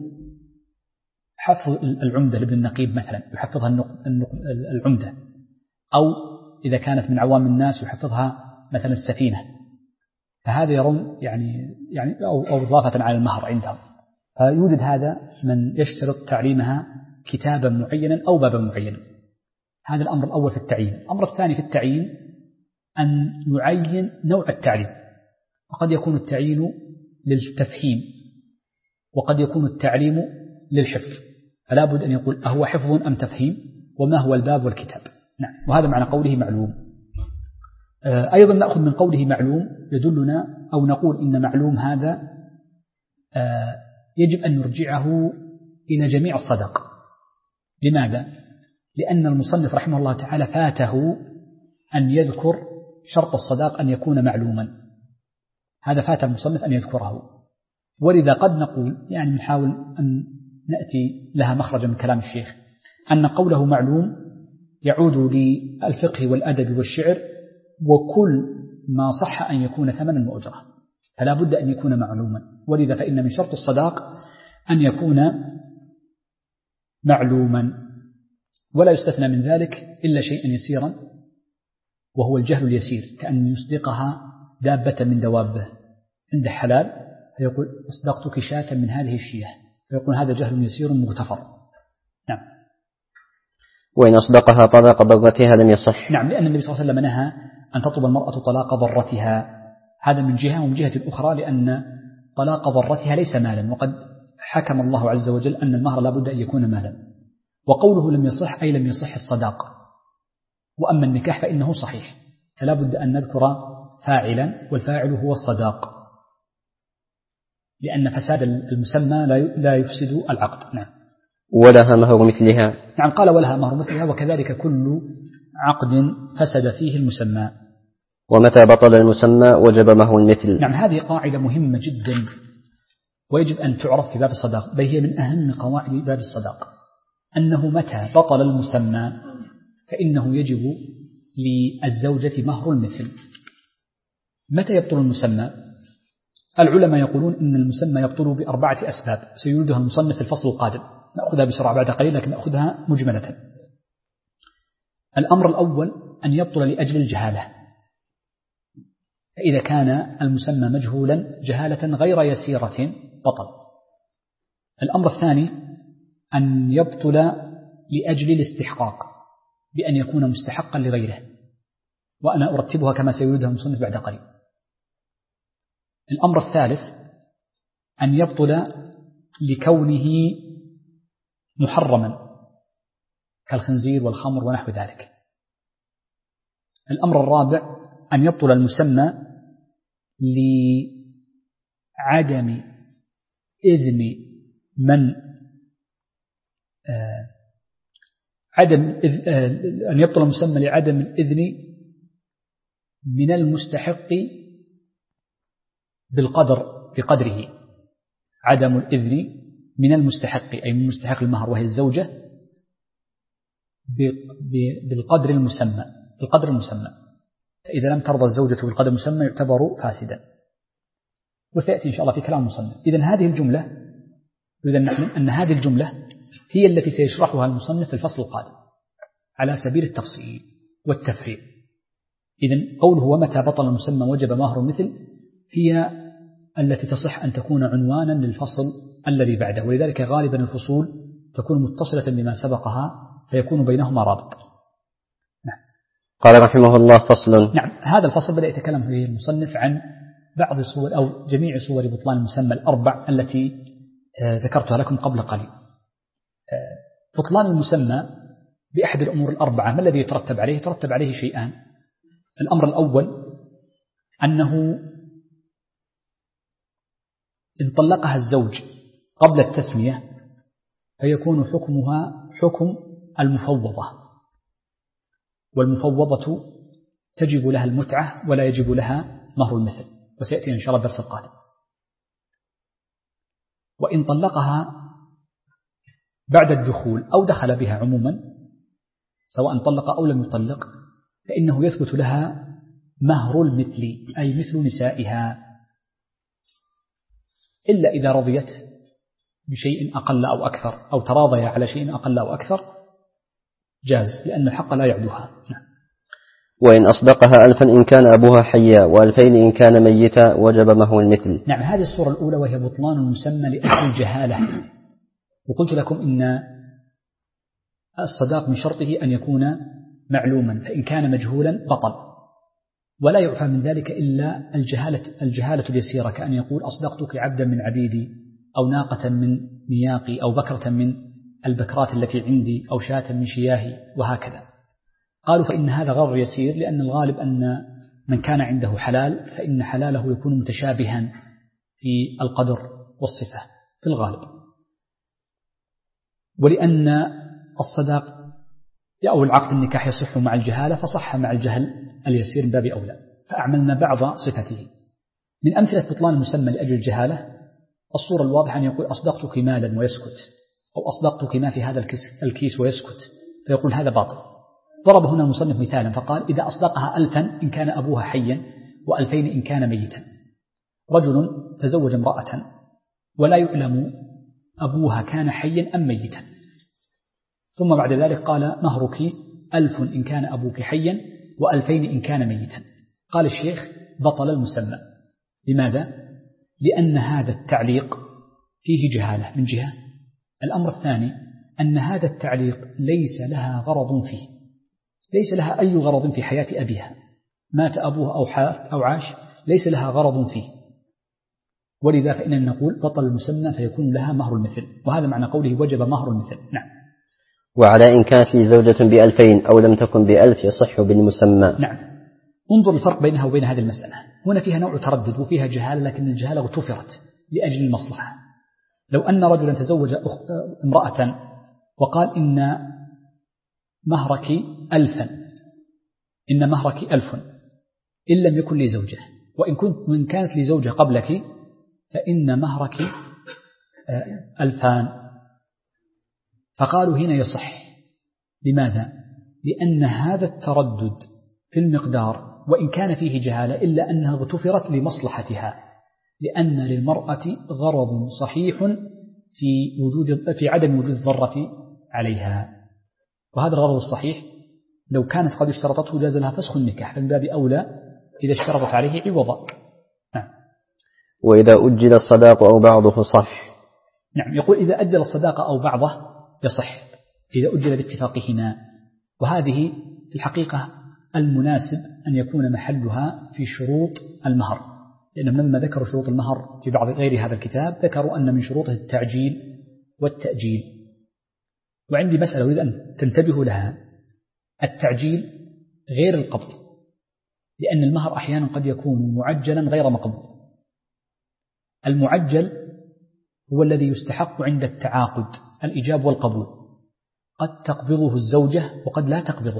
حفظ العمدة لابن النقيب مثلا يحفظها العمدة، أو إذا كانت من عوام الناس يحفظها مثلا السفينة، فهذا يرون يعني أو إضافة على المهر عندهم. فيوجد هذا من يشترط تعليمها كتابا معينا أو بابا معينا. هذا الأمر الأول في التعيين. الأمر الثاني في التعيين أن يعين نوع التعليم، وقد يكون التعيين للتفهيم وقد يكون التعليم للحفظ، فلا بد أن يقول أهو حفظ أم تفهيم، وما هو الباب والكتاب. نعم. وهذا معنى قوله معلوم. أيضا نأخذ من قوله معلوم يدلنا أو نقول إن معلوم هذا يجب أن نرجعه إلى جميع الصدق. لماذا؟ لأن المصنف رحمه الله تعالى فاته أن يذكر شرط الصداق أن يكون معلوما، هذا فات المصنف أن يذكره. ولذا قد نقول يعني نحاول أن نأتي لها مخرجا من كلام الشيخ أن قوله معلوم يعود للفقه والأدب والشعر وكل ما صح أن يكون ثمنا وأجرة، فلا بد أن يكون معلوما. ولذا فإن من شرط الصداق أن يكون معلوما، ولا يستثنى من ذلك إلا شيئا يسيرا وهو الجهل اليسير، كأن يصدقها دابة من دوابه، عند حلال فيقول أصدقتك شاة من هذه الشياه، فيقول هذا جهل يسير مغتفر. نعم. وإن أصدقها طلاق ضرتها لم يصح. نعم، لأن النبي صلى الله عليه وسلم نهى أن تطلب المرأة طلاق ضرتها، هذا من جهة، ومن جهة أخرى لأن طلاق ضرتها ليس مالا، وقد حكم الله عز وجل أن المهر لا بد أن يكون مالا. وقوله لم يصح أي لم يصح الصداق. وأما النكاح فإنه صحيح، فلا بد أن نذكر فاعلا، والفاعل هو الصداق، لأن فساد المسمى لا يفسد العقد. نعم. ولها مهر مثلها. نعم، قال ولها مهر مثلها، وكذلك كل عقد فسد فيه المسمى. ومتى بطل المسمى وجب مهر المثل. نعم، هذه قاعدة مهمة جدا ويجب أن تعرف في باب الصداق، بل هي من أهم قواعد باب الصداق، أنه متى بطل المسمى فإنه يجب للزوجة مهر المثل. متى يبطل المسمى؟ العلماء يقولون إن المسمى يبطل بأربعة أسباب سيوردها المصنف في الفصل القادم، نأخذها بسرعة بعد قليل لكن نأخذها مجملة. الأمر الأول أن يبطل لأجل الجهالة، فإذا كان المسمى مجهولا جهالة غير يسيرة بطل. الأمر الثاني أن يبطل لأجل الاستحقاق، بأن يكون مستحقا لغيره، وأنا أرتبها كما سيريدها المصنف بعد قليل. الأمر الثالث أن يبطل لكونه محرما كالخنزير والخمر ونحو ذلك. الأمر الرابع أن يبطل المسمى لعدم إذن من أن يبطل المسمى لعدم الإذن من المستحق بقدره، عدم الإذن من المستحق أي من مستحق المهر وهي الزوجة بالقدر المسمى. فإذا لم ترضى الزوجة بالقدر المسمى يعتبر فاسدا، وسيأتي إن شاء الله في كلام المصنف. إذن هذه الجملة، أن هذه الجملة هي التي سيشرحها المصنف في الفصل القادم على سبيل التفصيل والتفريع. إذن قوله ومتى بطل المسمى وجب مهر مثل هي التي تصح أن تكون عنوانا للفصل الذي بعده، ولذلك غالبا الفصول تكون متصلة بما سبقها فيكون بينهما رابط. نعم. قال رحمه الله فصل. نعم، هذا الفصل بدأ يتكلم فيه المصنف عن بعض صور أو جميع صور بطلان المسمى الأربع التي ذكرتها لكم قبل قليل. بطلان المسمى بأحد الأمور الأربعة ما الذي يترتب عليه؟ يترتب عليه شيئان. الأمر الأول أنه إن طلقها الزوج قبل التسمية فيكون حكمها حكم المفوضة، والمفوضة تجب لها المتعة ولا يجب لها مهر المثل، وسيأتي إن شاء الله الدرس القادم. وإن طلقها بعد الدخول أو دخل بها عموما سواء طلق أو لم يطلق فإنه يثبت لها مهر المثل أي مثل نسائها، إلا إذا رضيت بشيء أقل أو أكثر أو تراضي على شيء أقل أو أكثر جاز، لأن الحق لا يعدوها. وإن أصدقها 1000 إن كان أبوها حيا و2000 إن كان ميتا وجب مهر المثل. نعم، هذه الصورة الأولى وهي بطلان المسمى لأجل الجهالة. وقلت لكم إن الصداق من شرطه أن يكون معلوما، فإن كان مجهولا بطل، ولا يعفى من ذلك إلا الجهالة اليسيرة، كأن يقول أصدقتك عبدا من عبيدي أو ناقة من نياقي أو بكرة من البكرات التي عندي أو شاة من شياهي وهكذا. قالوا فإن هذا غر يسير، لأن الغالب أن من كان عنده حلال فإن حلاله يكون متشابها في القدر والصفة في الغالب، ولأن الصداق أو العقد النكاح يصح مع الجهالة فصح مع الجهل اليسير من باب أولى، فأعملنا بعض صفته. من أمثلة بطلان المسمى لأجل الجهالة الصورة الواضحة أن يقول أصدقتك مالا ويسكت، أو أصدقتك ما في هذا الكيس ويسكت، فيقول هذا باطل. ضرب هنا المصنف مثالا فقال إذا أصدقها 1000 إن كان أبوها حيا و2000 إن كان ميتا. رجل تزوج امرأة ولا يعلم أبوها كان حيا أم ميتا، ثم بعد ذلك قال مهرك 1000 إن كان أبوك حيا و2000 إن كان ميتا. قال الشيخ بطل المسمى. لماذا؟ لأن هذا التعليق فيه جهالة من جهة. الأمر الثاني أن هذا التعليق ليس لها غرض فيه، ليس لها أي غرض في حياة أبيها، مات أبوها أو عاش، ليس لها غرض فيه، ولذا فإننا نقول بطل المسمى فيكون لها مهر المثل، وهذا معنى قوله وجب مهر المثل. نعم. وعلى إن كانت لي زوجة ب2000 أو لم تكن ب1000 يصح بالمسمى. نعم. انظر الفرق بينها وبين هذه المسألة. هنا فيها نوع تردد وفيها جهالة، لكن الجهالة اغتفرت لأجل المصلحة. لو أن رجلا تزوج امرأة وقال إن مهرك 1000، إن مهرك 1000 إن لم يكن لي زوجة، وإن كانت لي زوجة قبلك فإن مهرك 2000، فقالوا هنا يصح. لماذا؟ لأن هذا التردد في المقدار وإن كان فيه جهالة إلا أنها اغتفرت لمصلحتها، لأن للمرأة غرض صحيح في عدم وجود الضرة عليها، وهذا الغرض الصحيح لو كانت قد اشترطته جاز لها فسخ النكاح، فمن باب أولى إذا اشترطت عليه عوضا. نعم. وإذا أجل الصداق أو بعضه صح. نعم. يقول إذا أجل الصداق أو بعضه يصح إذا أجل باتفاقهما، وهذه في الحقيقة المناسب أن يكون محلها في شروط المهر، لأنهم لما ذكروا شروط المهر في بعض غير هذا الكتاب ذكروا أن من شروطه التعجيل والتأجيل. وعندي مسألة أريد أن تنتبهوا لها. التعجيل غير القبض، لأن المهر أحيانا قد يكون معجلا غير مقبوض. المعجل هو الذي يستحق عند التعاقد الإيجاب والقبول، قد تقبضه الزوجة وقد لا تقبضه.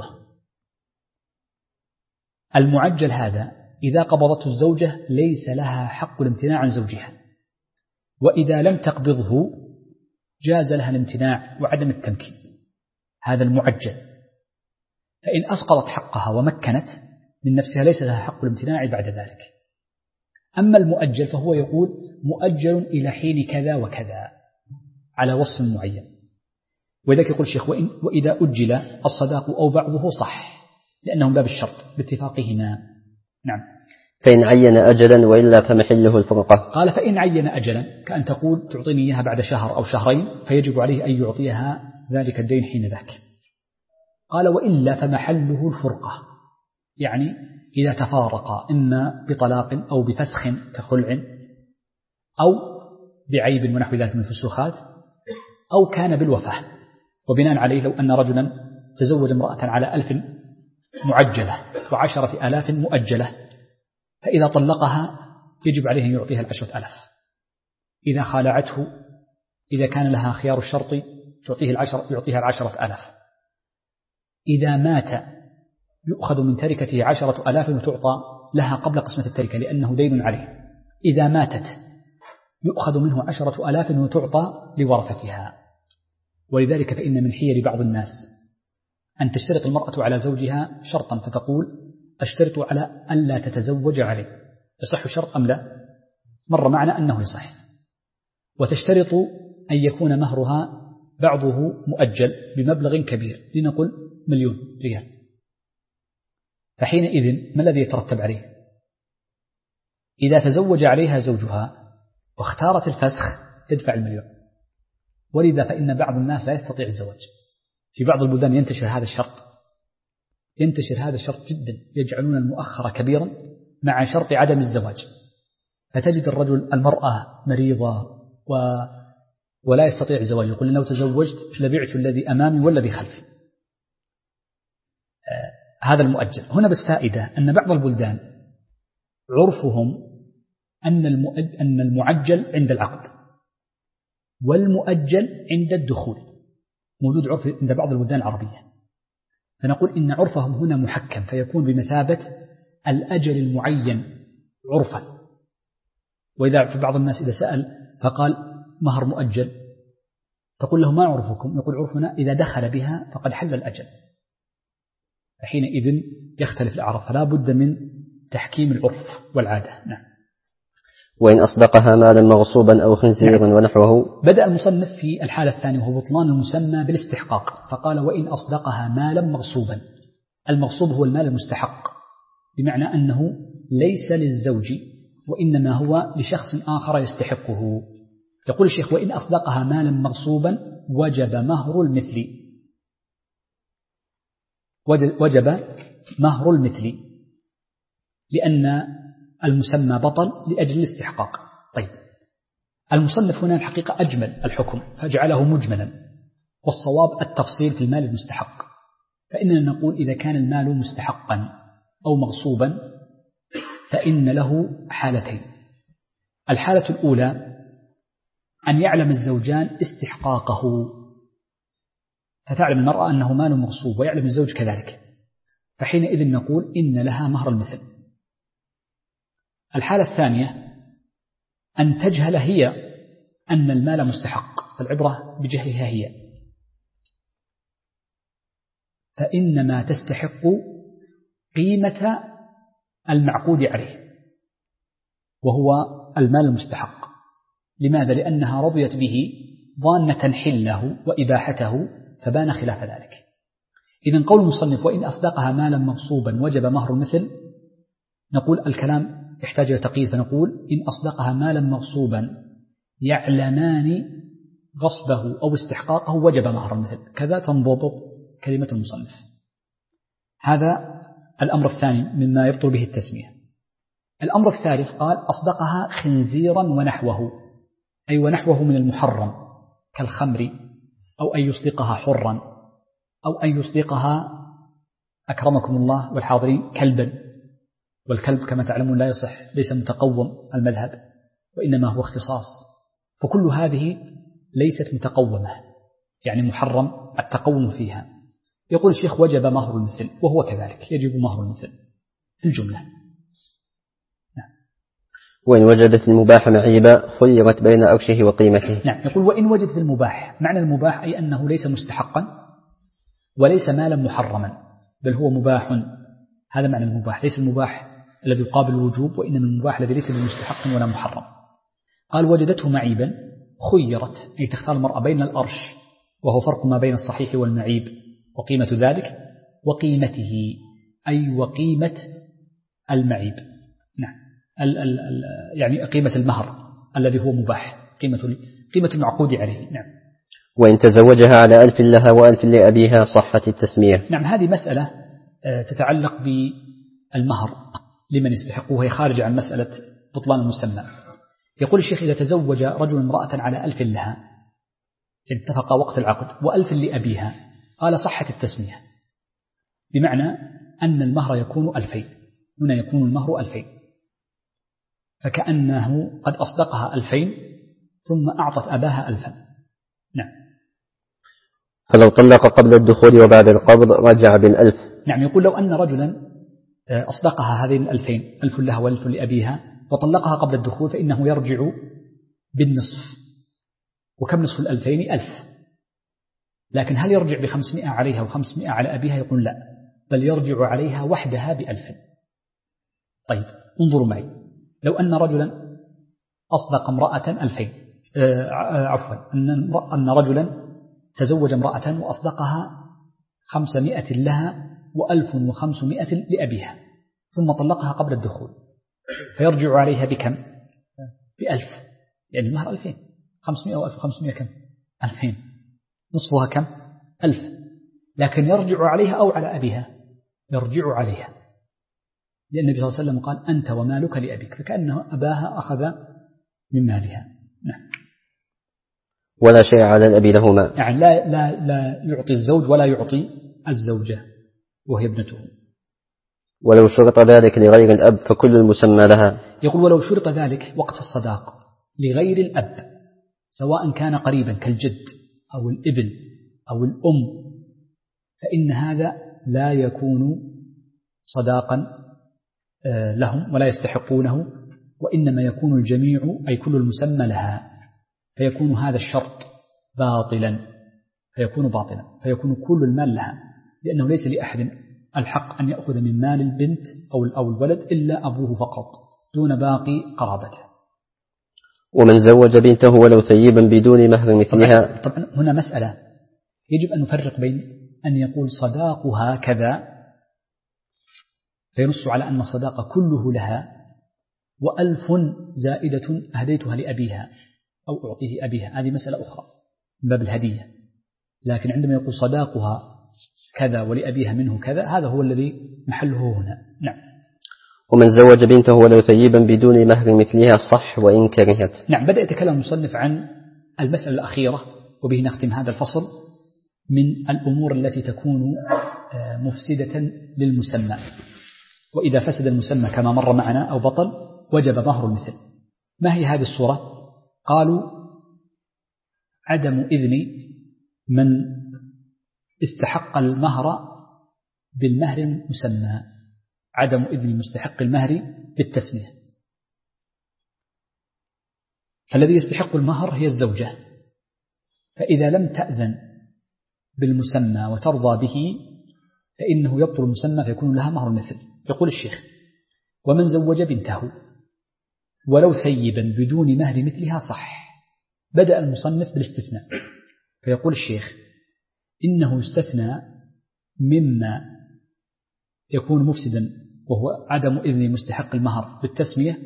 المعجل هذا إذا قبضته الزوجة ليس لها حق الامتناع عن زوجها، وإذا لم تقبضه جاز لها الامتناع وعدم التمكين. هذا المعجل. فإن أسقطت حقها ومكنت من نفسها ليس لها حق الامتناع بعد ذلك. أما المؤجل فهو يقول مؤجل إلى حين كذا وكذا على وصف معين، وذلك يقول الشيخ وإذا أجل الصداق أو بعضه صح، لأنهم باب الشرط باتفاقهما. نعم. فإن عين أجلا وإلا فمحله الفرقة. قال فإن عين أجلا كأن تقول تعطيني إياها بعد شهر أو شهرين، فيجب عليه أن يعطيها ذلك الدين حين ذاك. قال وإلا فمحله الفرقة، يعني إذا تفارقا إما بطلاق أو بفسخ كخلع أو بعيب ونحو ذلك من الفسوخات، أو كان بالوفاة. وبناء عليه لو أن رجلا تزوج امرأة على 1000 معجلة و10,000 مؤجلة، فإذا طلقها يجب عليه أن يعطيها 10,000. إذا خالعته إذا كان لها خيار الشرط يعطيها 10,000. إذا مات يؤخذ من تركته 10,000 وتعطى لها قبل قسمة التركة لأنه دين عليه. إذا ماتت يؤخذ منه 10,000 وتعطى لورثتها. ولذلك فإن من حيل بعض الناس أن تشترط المرأة على زوجها شرطا فتقول أشترط على ألا تتزوج عليه، يصح الشرط أم لا؟ مر معنا أنه يصح. وتشترط أن يكون مهرها بعضه مؤجل بمبلغ كبير، لنقل 1,000,000 ريال، فحينئذ ما الذي يترتب عليه؟ إذا تزوج عليها زوجها واختارت الفسخ يدفع 1,000,000. ولذا فإن بعض الناس لا يستطيع الزواج. في بعض البلدان ينتشر هذا الشرط جدا، يجعلون المؤخر كبيرا مع شرط عدم الزواج، فتجد الرجل المرأة مريضة ولا يستطيع الزواج، يقول لو تزوجت لبعت الذي أمامي والذي خلفي. هذا المؤجل. هنا بس فائدة أن بعض البلدان عرفهم أن المعجل عند العقد والمؤجل عند الدخول، موجود عرف عند بعض البلدان العربية، فنقول إن عرفهم هنا محكم، فيكون بمثابة الأجل المعين عرفا. وإذا في بعض الناس إذا سأل فقال مهر مؤجل تقول له ما عرفكم؟ يقول عرفنا إذا دخل بها فقد حل الأجل، فحينئذ يختلف الأعراف، فلا بد من تحكيم العرف والعادة. نعم. وإن أصدقها مالا مغصوبا أو خنزيرا ونحوه. بدأ المصنف في الحالة الثانية وهو بطلان المسمى بالاستحقاق، فقال وإن أصدقها مالا مغصوبا، المغصوب هو المال المستحق، بمعنى أنه ليس للزوج وإنما هو لشخص آخر يستحقه. يقول الشيخ: وإن أصدقها مالا مغصوبا وجب مهر المثل. وجب مهر المثل لأن المسمى بطل لأجل الاستحقاق. طيب، المصنف هنا الحقيقة أجمل الحكم فجعله مجملا، والصواب التفصيل في المال المستحق. فإننا نقول إذا كان المال مستحقا أو مغصوبا فإن له حالتين. الحالة الأولى أن يعلم الزوجان استحقاقه، فتعلم المرأة أنه مال مغصوب ويعلم الزوج كذلك، فحينئذ نقول إن لها مهر المثل. الحالة الثانية أن تجهل هي أن المال مستحق، فالعبرة بجهلها هي، فإنما تستحق قيمة المعقود عليه وهو المال المستحق. لماذا؟ لأنها رضيت به ظانة حله وإباحته، فبان خلاف ذلك. إذن قول المصنف: وإن أصدقها مالا مغصوبا وجب مهر المثل، نقول الكلام يحتاج إلى تقييد، فنقول: إن أصدقها مالا مغصوبا يعلمان غصبه أو استحقاقه وجب مهر المثل. كذا تنضبط كلمة المصنف. هذا الأمر الثاني مما يبطل به التسمية. الأمر الثالث قال: أصدقها خنزيرا ونحوه، أي ونحوه من المحرم كالخمر، أو أن يصدقها حرا، أو أن يصدقها أكرمكم الله والحاضرين كلبا، والكلب كما تعلمون لا يصح، ليس متقوم المذهب وإنما هو اختصاص، فكل هذه ليست متقومة، يعني محرم التقوم فيها. يقول الشيخ: وجب مهر المثل، وهو كذلك يجب مهر المثل في الجملة. وإن وجدت المباح معيبا خيرت بين أرشه وقيمته. نعم، يقول: وإن وجدت المباح، معنى المباح أي أنه ليس مستحقا وليس مالا محرما، بل هو مباح. هذا معنى المباح، ليس المباح الذي يقابل الوجوب، وإنما المباح الذي ليس بمستحق ولا محرم. قال: وجدته معيبا خيرت، أي تختار المرأة بين الأرش، وهو فرق ما بين الصحيح والمعيب، وقيمة ذلك، وقيمته، أي وقيمة المعيب. نعم، يعني قيمة المهر الذي هو مباح، قيمة المعقود عليه. نعم. وإن تزوجها على 1000 لها و1000 لأبيها صحت التسمية. نعم، هذه مسألة تتعلق بالمهر لمن يستحقه، وهي خارجة عن مسألة بطلان المسمى. يقول الشيخ: إذا تزوج رجل امرأة على 1000 لها، اتفق وقت العقد، و1000 لأبيها، قال صحت التسمية، بمعنى أن المهر يكون 2000. هنا يكون المهر 2000، فكأنه قد أصدقها 2000 ثم أعطت أباها 1000. نعم. فلو طلق قبل الدخول وبعد القبض رجع بال1000. نعم، يقول: لو أن رجلا أصدقها هذين 2000، 1000 لها و1000 لأبيها، وطلقها قبل الدخول، فإنه يرجع بالنصف. وكم نصف 2000؟ 1000. لكن هل يرجع ب500 عليها و500 على أبيها؟ يقول لا، بل يرجع عليها وحدها ب1000. طيب، انظروا معي، لو أن رجلا أصدق امرأة 2000، أن رجلا تزوج امرأة وأصدقها 500 لها و1500 لأبيها، ثم طلقها قبل الدخول، فيرجع عليها بكم؟ ب1000، يعني المهر 2000. 500 و1500 كم؟ 2000. نصفها كم؟ 1000. لكن يرجع عليها أو على أبيها؟ يرجع عليها، لأن النبي صلى الله عليه وسلم قال: أنت ومالك لأبيك، فكأنه أباها أخذ من مالها. نعم. ولا شيء على الأبي لهما، يعني لا يعطي الزوج ولا يعطي الزوجة وهي ابنته. ولو شرط ذلك لغير الأب فكل المسمى لها. يقول: ولو شرط ذلك وقت الصداق لغير الأب، سواء كان قريبا كالجد أو الابن أو الأم، فإن هذا لا يكون صداقا لهم ولا يستحقونه، وإنما يكون الجميع أي كل المسمى لها، فيكون هذا الشرط باطلا، فيكون كل المال لها، لأنه ليس لأحد الحق أن يأخذ من مال البنت أو الولد إلا أبوه فقط دون باقي قرابته. ومن زوج بنته ولو ثيبا بدون مهر مثلها. طبعا هنا مسألة يجب أن نفرق بين أن يقول صداقها كذا فينص على أن الصداقة كله لها، و1000 زائدة أهديتها لأبيها أو أعطيه أبيها، هذه مسألة أخرى من باب الهدية. لكن عندما يقول صداقها كذا ولأبيها منه كذا، هذا هو الذي محله هنا. نعم. ومن زوج بنته ولو ثيبا بدون مهر مثلها صح وإن كرهت. نعم. بدأ يتكلم المصنف عن المسألة الأخيرة، وبه نختم هذا الفصل، من الأمور التي تكون مفسدة للمسمى. وإذا فسد المسمى كما مر معنا أو بطل وجب مهر المثل. ما هي هذه الصورة؟ قالوا عدم إذن من استحق المهر بالمهر المسمى، عدم إذن مستحق المهر بالتسمية. فالذي يستحق المهر هي الزوجة، فإذا لم تأذن بالمسمى وترضى به فإنه يبطل المسمى فيكون لها مهر المثل. يقول الشيخ: ومن زوج بنته ولو ثيبا بدون مهر مثلها صح. بدأ المصنف بالاستثناء، فيقول الشيخ: إنه يستثنى مما يكون مفسدا وهو عدم إذن مستحق المهر بالتسمية.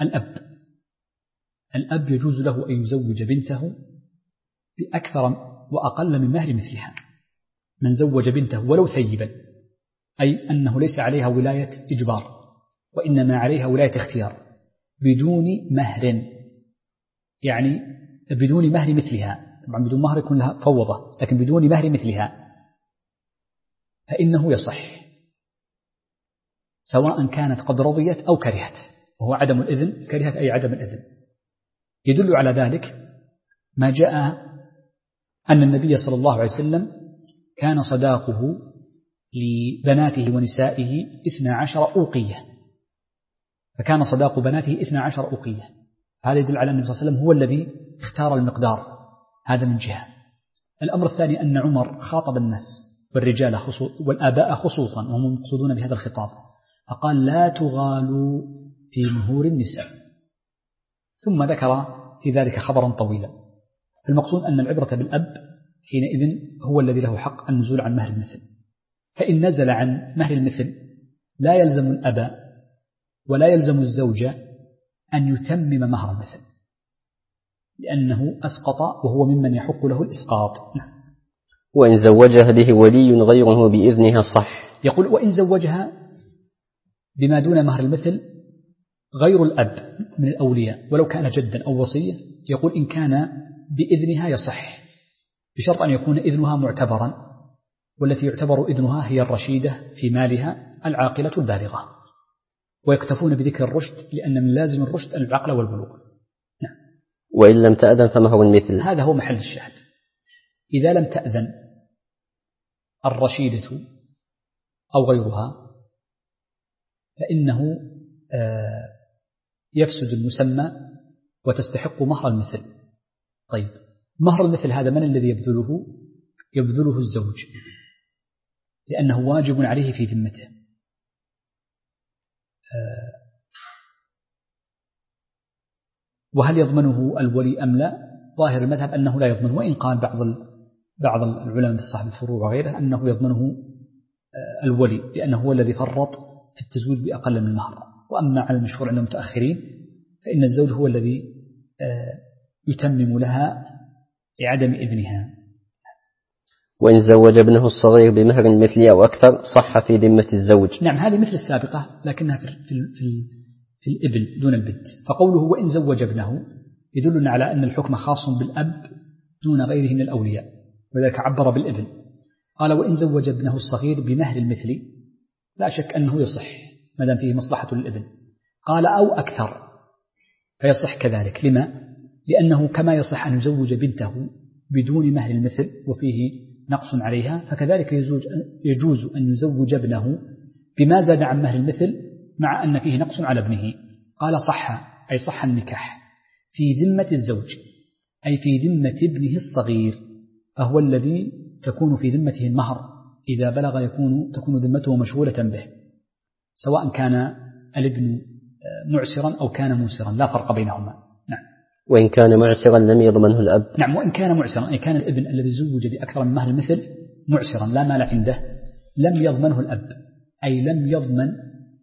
الأب يجوز له أن يزوج بنته بأكثر وأقل من مهر مثلها. من زوج بنته ولو ثيبا، أي أنه ليس عليها ولاية إجبار وإنما عليها ولاية اختيار، بدون مهر، يعني بدون مهر مثلها. طبعا بدون مهر يكون لها فوضة، لكن بدون مهر مثلها فإنه يصح، سواء كانت قد رضيت أو كرهت، وهو عدم الإذن. كرهت أي عدم الإذن. يدل على ذلك ما جاء أن النبي صلى الله عليه وسلم كان صداقه لبناته ونسائه 12 أوقية، فكان صداق بناته 12 أوقية. هذا يدل على أن النبي صلى الله عليه وسلم هو الذي اختار المقدار. هذا من جهة. الأمر الثاني أن عمر خاطب الناس والرجال والآباء خصوصا، وهم مقصودون بهذا الخطاب، فقال: لا تغالوا في مهور النساء، ثم ذكر في ذلك خبرا طويلا. المقصود أن العبرة بالأب حينئذ هو الذي له حق النزول عن مهر المثل. فإن نزل عن مهر المثل لا يلزم الأب ولا يلزم الزوجة أن يتمم مهر المثل، لأنه أسقط وهو ممن يحق له الإسقاط. وإن زوجها به ولي غيره بإذنها صح. يقول: وإن زوجها بما دون مهر المثل غير الأب من الأولياء ولو كان جدا أو وصية، يقول إن كان بإذنها يصح، بشرط أن يكون إذنها معتبرا، والتي يعتبر إذنها هي الرشيدة في مالها العاقلة البالغة. ويكتفون بذكر الرشد لأن من لازم الرشد العقل والبلوغ. نعم. وإن لم تأذن فمهر المثل. هذا هو محل الشاهد. إذا لم تأذن الرشيدة أو غيرها فإنه يفسد المسمى وتستحق مهر المثل. طيب، مهر المثل هذا من الذي يبذله؟ يبذله الزوج، لأنه واجب عليه في ذمته. وهل يضمنه الولي أم لا؟ ظاهر المذهب أنه لا يضمنه، وإن قال بعض العلماء في صاحب الفروع وغيره أنه يضمنه الولي، لأنه هو الذي فرط في التزويج بأقل من المهر. وأما على المشهور عند المتأخرين فإن الزوج هو الذي يتمم لها لعدم إذنها. وإن زوج ابنه الصغير بمهر مثلي أو أكثر صح في ذمة الزوج. نعم، هذه مثل السابقة لكنها في الابن دون البنت. فقوله وإن زوج ابنه يدلنا على أن الحكم خاص بالأب دون غيره من الأولياء، وذلك عبر بالابن. قال: وإن زوج ابنه الصغير بمهر المثل، لا شك أنه يصح ما دام فيه مصلحة للابن. قال: أو أكثر، فيصح كذلك. لما؟ لأنه كما يصح أن يزوج بنته بدون مهر المثل وفيه نقص عليها، فكذلك يجوز أن يزوج ابنه بما زاد عن مهر المثل مع أن فيه نقص على ابنه. قال: صح، أي صح النكاح في ذمة الزوج، أي في ذمة ابنه الصغير، فهو الذي تكون في ذمته المهر. إذا بلغ تكون ذمته مشغولة به، سواء كان الابن معسرا أو كان موسرا، لا فرق بينهما. نعم. وإن كان معسرا لم يضمنه الأب. نعم، وإن كان معسرا، أي كان الابن الذي زوج بأكثر من مهر المثل معسرا لا مال عنده، لم يضمنه الأب، أي لم يضمن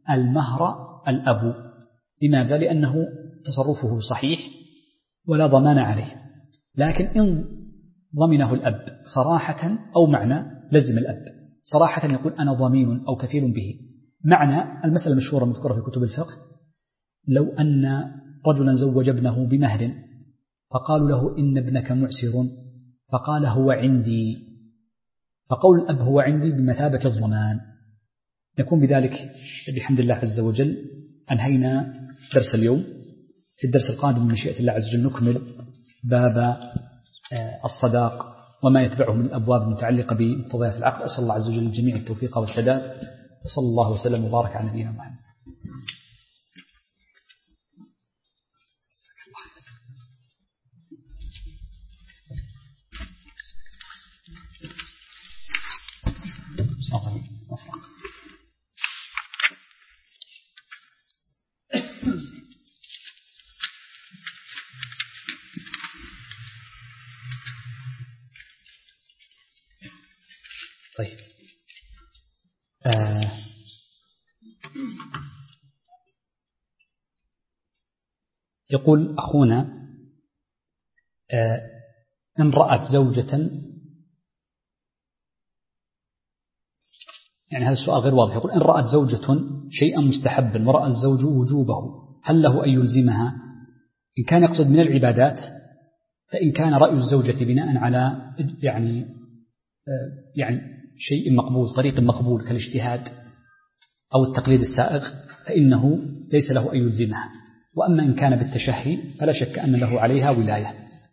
المهر الأب. لماذا؟ لأنه تصرفه صحيح ولا ضمان عليه. لكن إن ضمنه الأب صراحة أو معنى لزم الأب. صراحة يقول أنا ضمين أو كفيل به. معنى المسألة المشهورة مذكورة في كتب الفقه: لو أن رجلا زوج ابنه بمهر فقالوا له إن ابنك معسر فقال هو عندي، فقول الأب هو عندي بمثابة الضمان. نكون بذلك بحمد الله عز وجل أنهينا درس اليوم. في الدرس القادم من مشيئة الله عز وجل نكمل باب الصداق وما يتبعه من الأبواب المتعلقة بمقتضيات العقد. أسأل الله عز وجل للجميع التوفيق والسداد، وصلى الله وسلم وبارك على نبينا محمد. طيب، يقول أخونا إن رأت زوجة، يعني هذا السؤال غير واضح. يقول إن رأت زوجة شيئا مستحبا ورأى الزوج وجوبه هل له أن يلزمها؟ إن كان يقصد من العبادات، فإن كان رأي الزوجة بناء على يعني شيء مقبول، طريق مقبول كالاجتهاد أو التقليد السائغ، فإنه ليس له أن يلزمها. وأما إن كان بالتشهي فلا شك أن له عليها ولاية.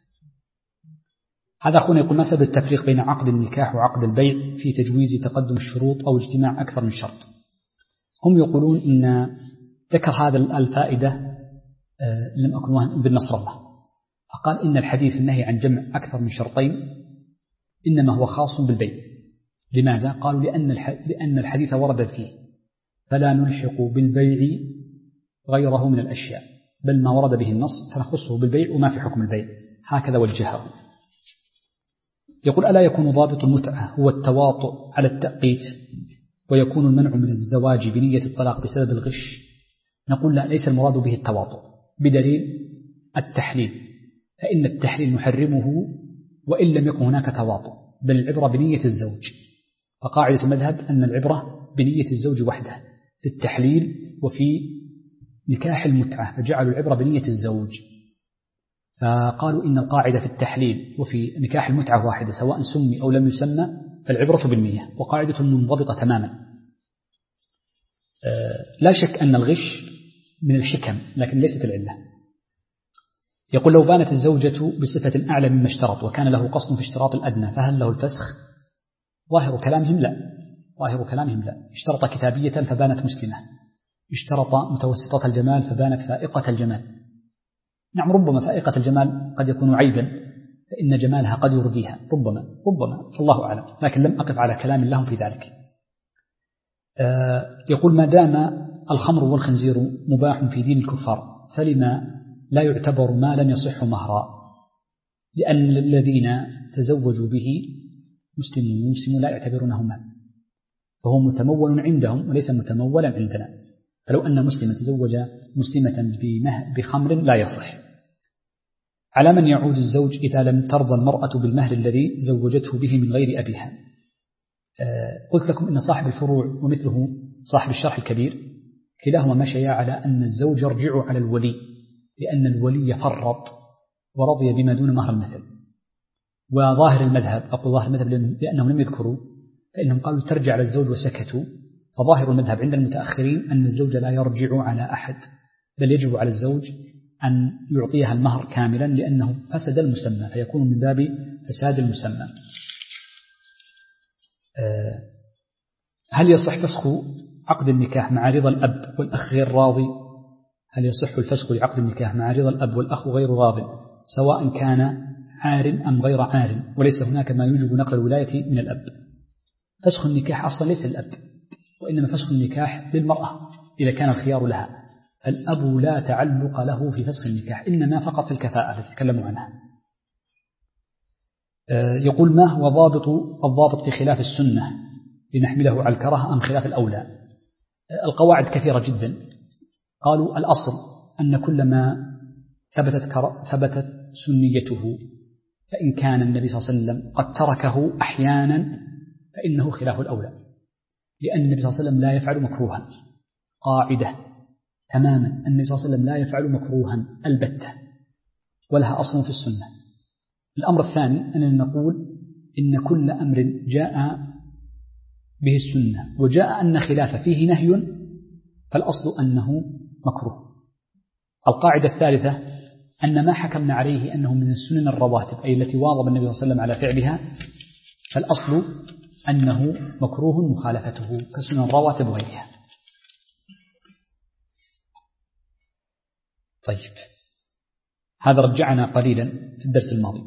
هذا أخونا يقول: ما سبب التفريق بين عقد النكاح وعقد البيع في تجويز تقدم الشروط أو اجتماع أكثر من شرط؟ هم يقولون إن ذكر هذا الفائدة لم أكن بالنصر الله، فقال إن الحديث النهي عن جمع أكثر من شرطين إنما هو خاص بالبيع. لماذا؟ قالوا لأن الحديث ورد فيه فلا نلحق بالبيع غيره من الأشياء، بل ما ورد به النص فنخصه بالبيع وما في حكم البيع. هكذا وجهه. يقول: ألا يكون ضابط المتعة هو التواطؤ على التأقيت ويكون المنع من الزواج بنية الطلاق بسبب الغش؟ نقول لا، ليس المراد به التواطؤ، بدليل التحليل، فإن التحليل نحرمه وإن لم يكن هناك تواطؤ، بل العبرة بنية الزوج. فقاعدة المذهب أن العبرة بنية الزوج وحده في التحليل وفي نكاح المتعة، فجعلوا العبرة بنية الزوج. فقالوا إن القاعدة في التحليل وفي نكاح المتعة واحدة سواء سمي أو لم يسمى، فالعبرة بالنية، وقاعدة منضبطة تماما. لا شك أن الغش من الحكم لكن ليست العلة. يقول: لو بانت الزوجة بصفة أعلى مما اشترط وكان له قصد في اشتراط الأدنى فهل له الفسخ؟ ظاهر كلامهم لا. اشترط كتابية فبانت مسلمة، اشترط متوسطة الجمال فبانت فائقة الجمال. نعم، ربما فائقة الجمال قد يكون عيبا، فإن جمالها قد يرديها، ربما الله أعلم، لكن لم أقف على كلام لهم في ذلك. يقول: ما دام الخمر والخنزير مباح في دين الكفار فلما لا يعتبر ما لم يصح مهرا؟ لأن الذين تزوجوا به مسلمون لا يعتبرونه مال، فهو متمول عندهم وليس متمولا عندنا. فلو أن مسلم تزوج مسلمة بخمر لا يصح. على من يعود الزوج إذا لم ترضى المرأة بالمهر الذي زوجته به من غير أبيها؟ قلت لكم إن صاحب الفروع ومثله صاحب الشرح الكبير كلاهما مشيا على أن الزوج يرجع على الولي، لأن الولي فرط ورضي بما دون مهر المثل. وظاهر المذهب، أقول ظاهر المذهب لأنهم لم يذكروا، فإنهم قالوا ترجع على الزوج وسكتوا. فظاهر المذهب عند المتأخرين أن الزوج لا يرجع على أحد، بل يجب على الزوج أن يعطيها المهر كاملا لأنه فسد المسمى، فيكون من باب فساد المسمى. هل يصح فسخ عقد النكاح مع رضا الأب والأخ غير راضي؟ هل يصح الفسخ لعقد النكاح مع رضا الأب والأخ غير راض سواء كان عار أم غير عار وليس هناك ما يوجب نقل الولاية من الأب؟ فسخ النكاح أصلا ليس للأب، وإنما فسخ النكاح للمرأة إذا كان الخيار لها. الأب لا تعلق له في فسخ النكاح، إنما فقط في الكفاءة التي تكلموا عنها. يقول: ما هو الضابط في خلاف السنة لنحمله على الكراهة أم خلاف الأولى؟ القواعد كثيرة جدا. قالوا الأصل أن كل ما ثبتت سنيته، فإن كان النبي صلى الله عليه وسلم قد تركه أحيانا فإنه خلاف الأولى، لأن النبي صلى الله عليه وسلم لا يفعل مكروها، قاعدة تماما. النبي صلى الله عليه وسلم لا يفعل مكروها البتة، ولها أصل في السنة. الأمر الثاني أننا نقول إن كل أمر جاء به السنة وجاء أن خلاف فيه نهي فالأصل أنه مكروه. القاعدة الثالثة أن ما حكمنا عليه أنه من السنن الرواتب، أي التي واظب النبي صلى الله عليه وسلم على فعلها، فالأصل أنه مكروه مخالفته كسنن الرواتب وغيرها. طيب، هذا رجعنا قليلا في الدرس الماضي.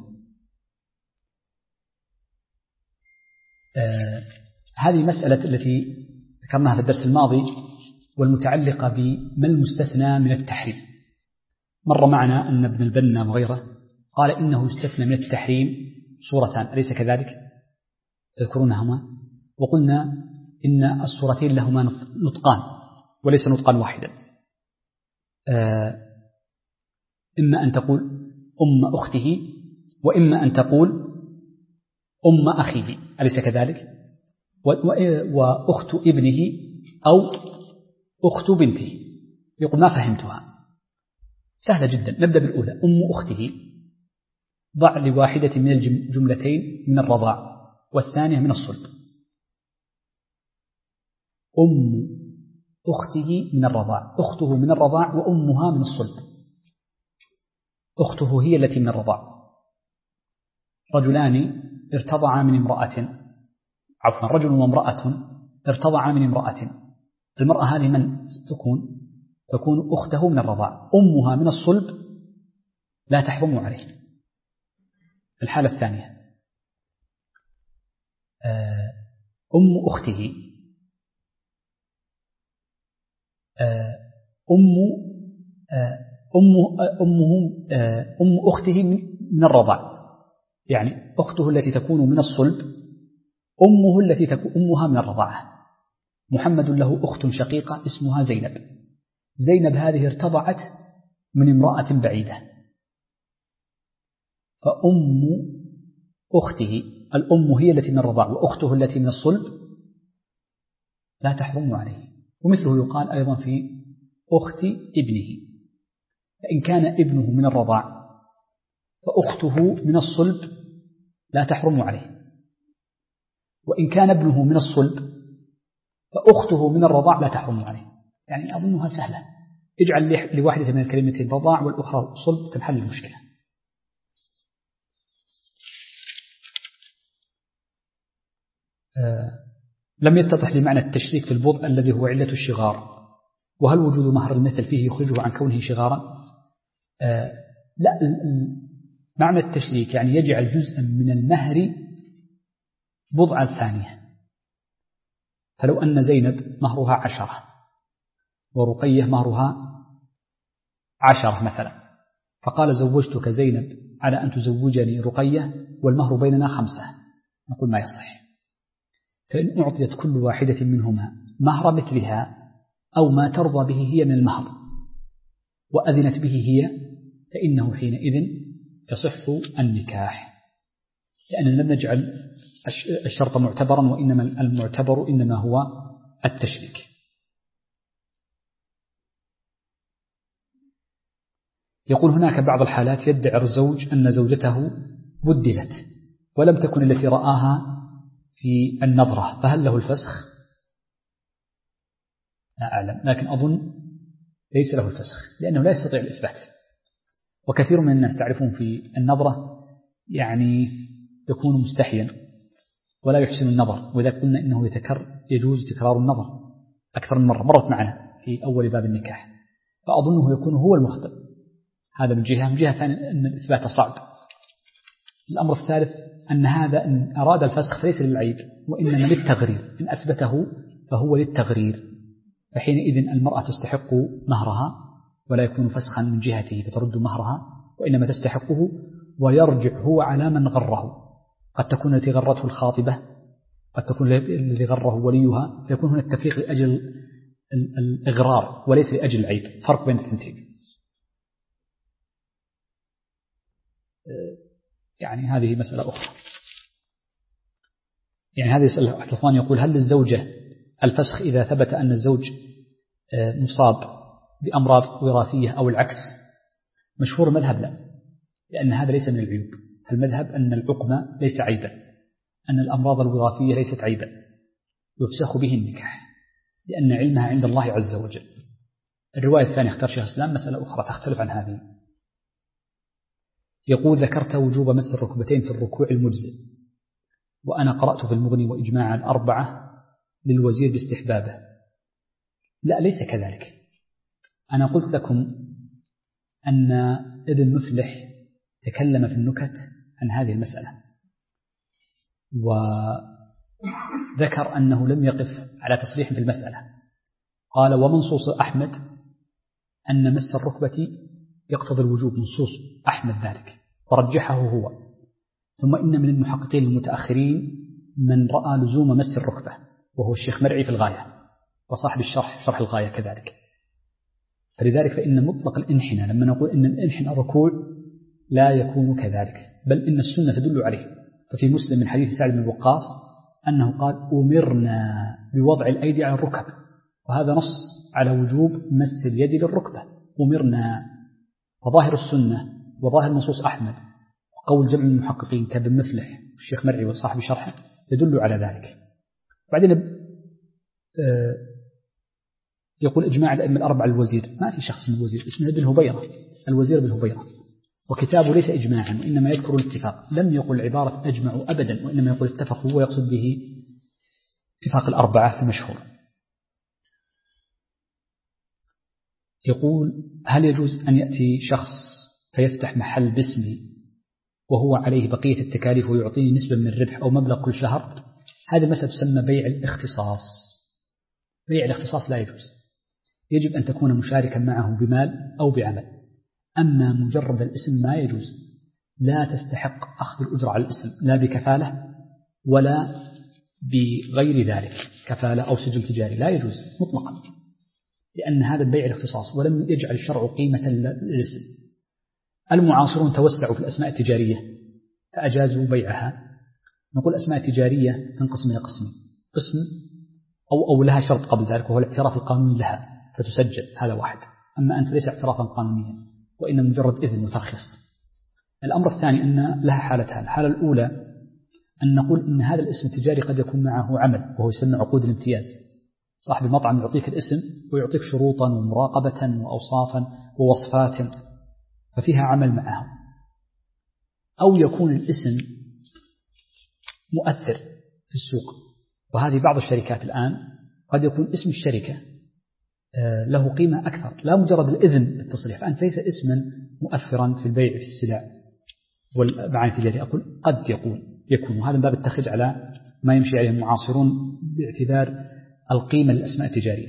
هذه مسألة التي ذكرناها في الدرس الماضي والمتعلقة بما المستثنى من التحريم. مر معنا أن ابن البنا وغيره قال إنه يستثنى من التحريم صورتان، أليس كذلك؟ تذكرونهما؟ وقلنا إن الصورتين لهما نطقان وليس نطقا واحدا. إما أن تقول أم أخته، وإما أن تقول أم أخيه، أليس كذلك؟ وأخت ابنه أو أخت بنته. يقول ما فهمتها. سهلة جدا، نبدأ بالأولى. أم أخته ضع لواحدة من الجملتين من الرضاع والثانية من الصلب. أم أخته من الرضاع، أخته من الرضاع وأمها من الصلب. أخته هي التي من الرضاع. رجلان ارتضعا من امرأة، عفوا رجل وامرأة ارتضعا من امرأة. المرأة هذه من تكون أخته من الرضاع، أمها من الصلب لا تحرم عليه. الحالة الثانية أم أخته أم أخته من الرضاع، يعني أخته التي تكون من الصلب أمه التي تكون أمها من الرضاعة. محمد له أخت شقيقة اسمها زينب. زينب هذه ارتضعت من امرأة بعيدة، فأم أخته الأم هي التي من الرضاع وأخته التي من الصلب لا تحرم عليه. ومثله يقال أيضا في أخت ابنه، فإن كان ابنه من الرضاع فأخته من الصلب لا تحرم عليه، وإن كان ابنه من الصلب فأخته من الرضاع لا تحرم عليه. يعني أظنها سهلة، اجعل لواحدة من الكلمتين رضاع والأخرى صلب تنحل المشكلة. لم يتضح لي معنى التشريك في البضع الذي هو علة الشغار، وهل وجود مهر المثل فيه يخرجه عن كونه شغارا؟ لا، معنى التشريك يعني يجعل جزءا من المهر بضعا ثانية. فلو أن زينب مهرها 10 ورقية مهرها 10 مثلا، فقال زوجتك زينب على أن تزوجني رقية والمهر بيننا 5، نقول ما يصح. فإن أعطيت كل واحدة منهما مهر مثلها أو ما ترضى به هي من المهر وأذنت به هي، فإنه حينئذ يصح النكاح، لأننا لم نجعل الشرط معتبرا، وإنما المعتبر إنما هو التشريك. يقول هناك بعض الحالات يدعي الزوج أن زوجته بدلت ولم تكن التي رآها في النظرة، فهل له الفسخ؟ لا أعلم، لكن أظن ليس له الفسخ لأنه لا يستطيع الإثبات. وكثير من الناس تعرفون في النظرة يعني يكون مستحيا ولا يحسن النظر، وإذا قلنا إنه يجوز تكرار النظر أكثر من مرة، مرت معنا في أول باب النكاح، فأظنه يكون هو المخطئ. هذا من جهة. من جهة ثانية أن الإثبات صعب. الأمر الثالث أن هذا إن أراد الفسخ فليس للعيب وإنما للتغرير، إن أثبته فهو للتغرير، فحينئذ المرأة تستحق مهرها ولا يكون فسخا من جهته فترد مهرها، وإنما تستحقه ويرجع هو على من غره. قد تكون التي غرته الخاطبة، قد تكون الذي غره وليها، فيكون هنا التفريق لأجل الإغرار وليس لأجل العيب، فرق بين الثنتين. يعني هذه مسألة أخرى. يعني هذه يسأل أحد الأخوان يقول: هل للزوجة الفسخ إذا ثبت أن الزوج مصاب بأمراض وراثية أو العكس؟ مشهور المذهب لا، لأن هذا ليس من العيوب. فالمذهب أن العقم ليس عيبا، أن الأمراض الوراثية ليست عيبا، يفسخ به النكاح لأن علمها عند الله عز وجل. الرواية الثانية اختار شيخ الإسلام مسألة أخرى تختلف عن هذه. يقول: ذكرت وجوب مس الركبتين في الركوع المجزئ، وأنا قرأت في المغني وإجماع الأربعة للوزير باستحبابه. لا، ليس كذلك. أنا قلت لكم أن ابن مفلح تكلم في النكت عن هذه المسألة، وذكر أنه لم يقف على تصريح في المسألة. قال: ومنصوص أحمد أن مس الركبة يقتضي الوجوب، منصوص أحمد ذلك ورجحه هو. ثم إن من المحققين المتأخرين من رأى لزوم مس الركبة، وهو الشيخ مرعي في الغاية، وصاحب شرح الغاية كذلك. فلذلك فإن مطلق الانحناء، لما نقول إن الانحناء ركوع، لا يكون كذلك، بل إن السنة تدل عليه. ففي مسلم من حديث سعد بن وقاص أنه قال: أمرنا بوضع الأيدي على الركب، وهذا نص على وجوب مس اليد للركبة، أمرنا. وظاهر السنة وظاهر نصوص أحمد وقول جمع المحققين كابن مفلح والشيخ مرعي وصاحب شرحه يدل على ذلك. بعدين يقول: إجماع الأئمة الأربعة الوزير. ما في شخص من الوزير، اسمه ابن هبيرة، الوزير ابن هبيرة، وكتابه ليس إجماعا وإنما يذكر الاتفاق. لم يقل عبارة أجمعوا أبدا، وإنما يقول اتفقوا، ويقصد به اتفاق الأربعة في المشهور. يقول: هل يجوز أن يأتي شخص فيفتح محل باسمي وهو عليه بقية التكاليف ويعطيني نسبة من الربح أو مبلغ كل شهر؟ هذه المسألة تسمى بيع الاختصاص. بيع الاختصاص لا يجوز، يجب أن تكون مشاركا معه بمال أو بعمل. أما مجرد الاسم ما يجوز، لا تستحق أخذ الأجرة على الاسم، لا بكفالة ولا بغير ذلك، كفالة أو سجل تجاري، لا يجوز مطلقا، لأن هذا البيع الاختصاص، ولم يجعل الشرع قيمة للاسم. المعاصرون توسعوا في الأسماء التجارية فأجازوا بيعها. نقول الأسماء التجارية تنقسم إلى قسم أو لها شرط قبل ذلك، وهو الاعتراف القانوني لها فتسجل، هذا واحد. أما أنت ليس اعترافا قانونيا، وإن مجرد إذن وترخيص. الأمر الثاني أن لها حالتان. الحالة الأولى أن نقول إن هذا الاسم التجاري قد يكون معه عمل، وهو يسمى عقود الامتياز. صاحب المطعم يعطيك الاسم ويعطيك شروطا ومراقبة وأوصافا ووصفات، ففيها عمل معه. أو يكون الاسم مؤثر في السوق، وهذه بعض الشركات الآن قد يكون اسم الشركة له قيمة أكثر، لا مجرد الإذن بالتصريح، فأنت ليس اسما مؤثرا في البيع في السلع والمعاني التجارية. أقول قد يكون، وهذا من باب التخرج على ما يمشي عليه المعاصرون باعتبار القيمة للأسماء التجارية.